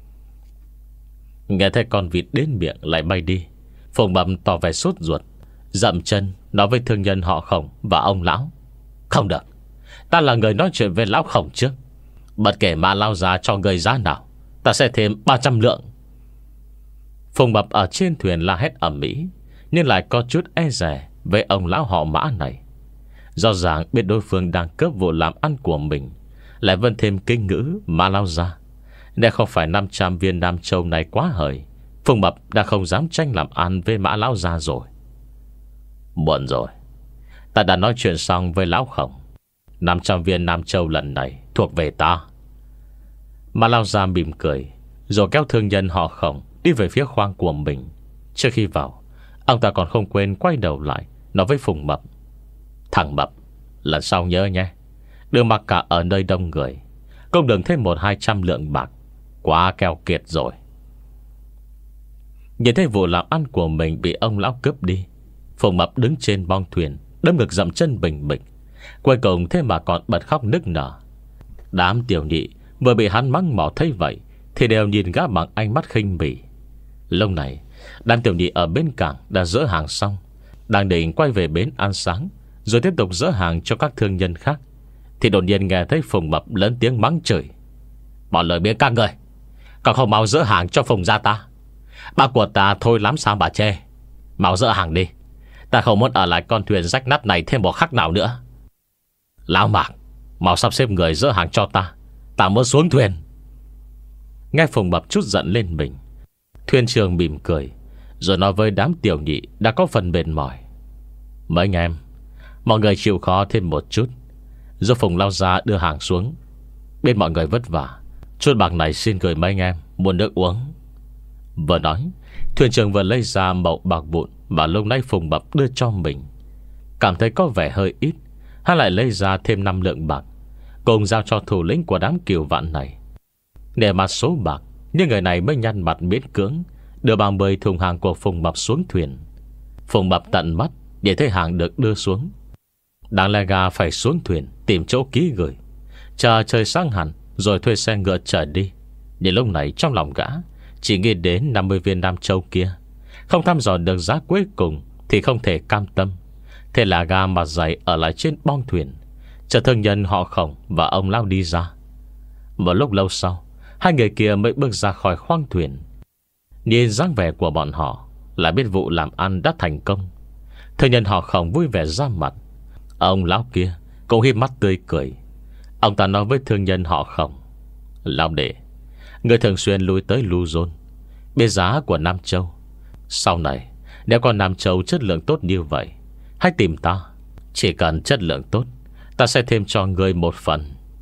Nghe thấy con vịt đến miệng lại bay đi, Phùng Mập tỏ vẻ sốt ruột, dậm chân nói với thương nhân họ Khổng và ông lão: Không được, ta là người nói chuyện với lão Khổng trước. Bất kể mà lao giá cho người giá nào, ta sẽ thêm ba trăm lượng. Phùng Mập ở trên thuyền la hét ầm ĩ, nhưng lại có chút e dè với ông lão họ Mã này. Rõ ràng biết đối phương đang cướp vụ làm ăn của mình, lại vẫn thêm kinh ngữ mà lao ra. Nếu không phải năm trăm viên Nam Châu này quá hời, Phùng Mập đã không dám tranh làm ăn với Mã lão gia rồi. Muộn rồi, ta đã nói chuyện xong với lão Khổng. Năm trăm viên Nam Châu lần này thuộc về ta. Mã lão gia mỉm cười, rồi kéo thương nhân họ Khổng đi về phía khoang của mình. Trước khi vào, ông ta còn không quên quay đầu lại nói với Phùng Mập: Thằng Mập, lần sau nhớ nhé, đừng mặc cả ở nơi đông người, cũng đừng thêm một hai trăm lượng bạc, quá keo kiệt rồi. Nhìn thấy vụ làm ăn của mình bị ông lão cướp đi, Phùng Mập đứng trên bong thuyền, đấm ngực dậm chân bình bịch. Cuối cùng thế mà còn bật khóc nức nở. Đám tiểu nhị vừa bị hắn mắng mỏ thấy vậy thì đều nhìn gã bằng ánh mắt khinh bỉ. Lúc này Đám tiểu nhị ở bên cảng đã dỡ hàng xong, đang định quay về bến ăn sáng, rồi tiếp tục dỡ hàng cho các thương nhân khác, thì đột nhiên nghe thấy Phùng Mập lớn tiếng mắng chửi: "Bỏ lời miệng các người, còn không mau dỡ hàng cho Phùng gia ta. Bà của ta thôi lắm sao bà chê. Mau dỡ hàng đi, ta không muốn ở lại con thuyền rách nát này thêm một khắc nào nữa. Lão Mạc, mau sắp xếp người dỡ hàng cho ta, ta muốn xuống thuyền." Nghe Phùng Mập chút giận lên mình, thuyền trưởng mỉm cười, rồi nói với đám tiểu nhị đã có phần mệt mỏi: "Mấy anh em, mọi người chịu khó thêm một chút, giúp Phùng lao ra đưa hàng xuống. Bên mọi người vất vả, chút bạc này xin gửi mấy anh em mua nước uống." Vừa nói, thuyền trưởng vừa lấy ra mẩu bạc vụn mà lúc nãy Phùng Mập đưa cho mình. Cảm thấy có vẻ hơi ít, hắn lại lấy ra thêm năm lượng bạc, cùng giao cho thủ lĩnh của đám kiều vạn này. Để mặt số bạc, nhưng người này mới nhăn mặt miễn cưỡng đưa ba mươi thùng hàng của Phùng Mập xuống thuyền. Phùng Mập tận mắt để thấy hàng được đưa xuống. Đáng lẽ gà phải xuống thuyền tìm chỗ ký gửi, chờ trời sáng hẳn rồi thuê xe ngựa chở đi. Nhưng lúc này trong lòng gã chỉ nghĩ đến năm mươi viên Nam Châu kia, không thăm dò được giá cuối cùng thì không thể cam tâm. Thế là gà mặt dày ở lại trên bong thuyền, chờ thương nhân họ Khổng và ông Lao đi ra. Một lúc lâu sau, hai người kia mới bước ra khỏi khoang thuyền. Nhìn dáng vẻ của bọn họ, lại biết vụ làm ăn đã thành công. Thương nhân họ Khổng vui vẻ ra mặt. Ông lão kia cũng híp mắt tươi cười. Ông ta nói với thương nhân họ Khổng: "Lão đệ, người thường xuyên lui tới Luzon, biết giá của Nam Châu. Sau này nếu có Nam Châu chất lượng tốt như vậy, hãy tìm ta. Chỉ cần chất lượng tốt, ta sẽ thêm cho người một phần."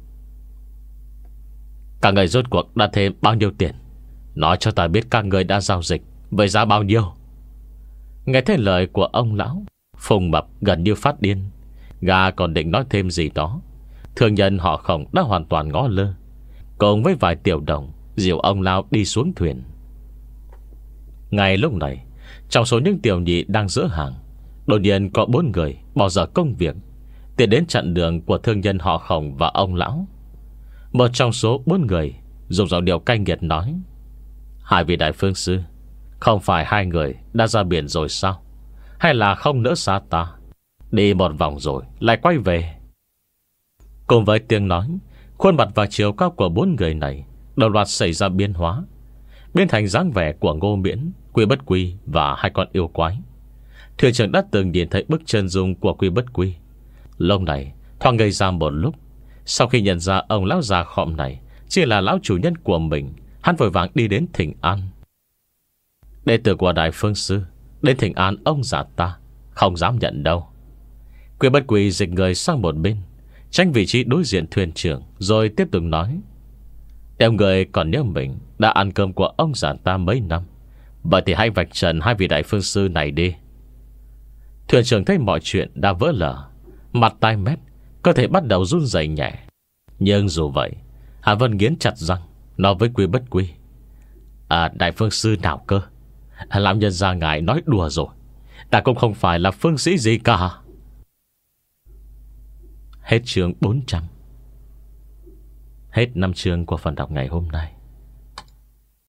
"Các người rốt cuộc đã thêm bao nhiêu tiền? Nói cho ta biết các người đã giao dịch với giá bao nhiêu." Nghe thấy lời của ông lão, Phùng Mập gần như phát điên. Gà còn định nói thêm gì đó, thương nhân họ Khổng đã hoàn toàn ngó lơ, cùng với vài tiểu đồng dìu ông lão đi xuống thuyền. Ngay lúc này, trong số những tiểu nhị đang dỡ hàng, đột nhiên có bốn người bỏ dở công việc, tiến đến chặn đường của thương nhân họ Khổng và ông lão. Một trong số bốn người dùng giọng điệu cay nghiệt nói: "Hai vị đại phương sư, không phải hai người đã ra biển rồi sao? Hay là không nỡ xa ta? Đi một vòng rồi lại quay về." Cùng với tiếng nói, khuôn mặt và chiều cao của bốn người này đồng loạt xảy ra biến hóa, biến thành dáng vẻ của Ngô Miễn, Quy Bất Quy và hai con yêu quái. Thuyền trưởng đã từng nhìn thấy bức chân dung của Quy Bất Quy. Lúc này thoáng ngây ra một lúc. Sau khi nhận ra ông lão già khọm này chỉ là lão chủ nhân của mình, hắn vội vàng đi đến thỉnh an: "Đệ tử của đại phương sư đến thỉnh an ông già ta, không dám nhận đâu." Quy Bất Quy dịch người sang một bên, tránh vị trí đối diện thuyền trưởng, rồi tiếp tục nói: "Nếu người còn nhớ mình đã ăn cơm của ông già ta mấy năm, vậy thì hãy vạch trần hai vị đại phương sư này đi." Thuyền trưởng thấy mọi chuyện đã vỡ lở, mặt tai mét, cơ thể bắt đầu run rẩy nhẹ. Nhưng dù vậy, hắn vẫn nghiến chặt răng nói với Quy Bất Quy: "À, đại phương sư nào cơ? Làm nhân ra ngài nói đùa rồi, ta cũng không phải là phương sĩ gì cả." Hết chương bốn trăm. Hết năm chương của phần đọc ngày hôm nay.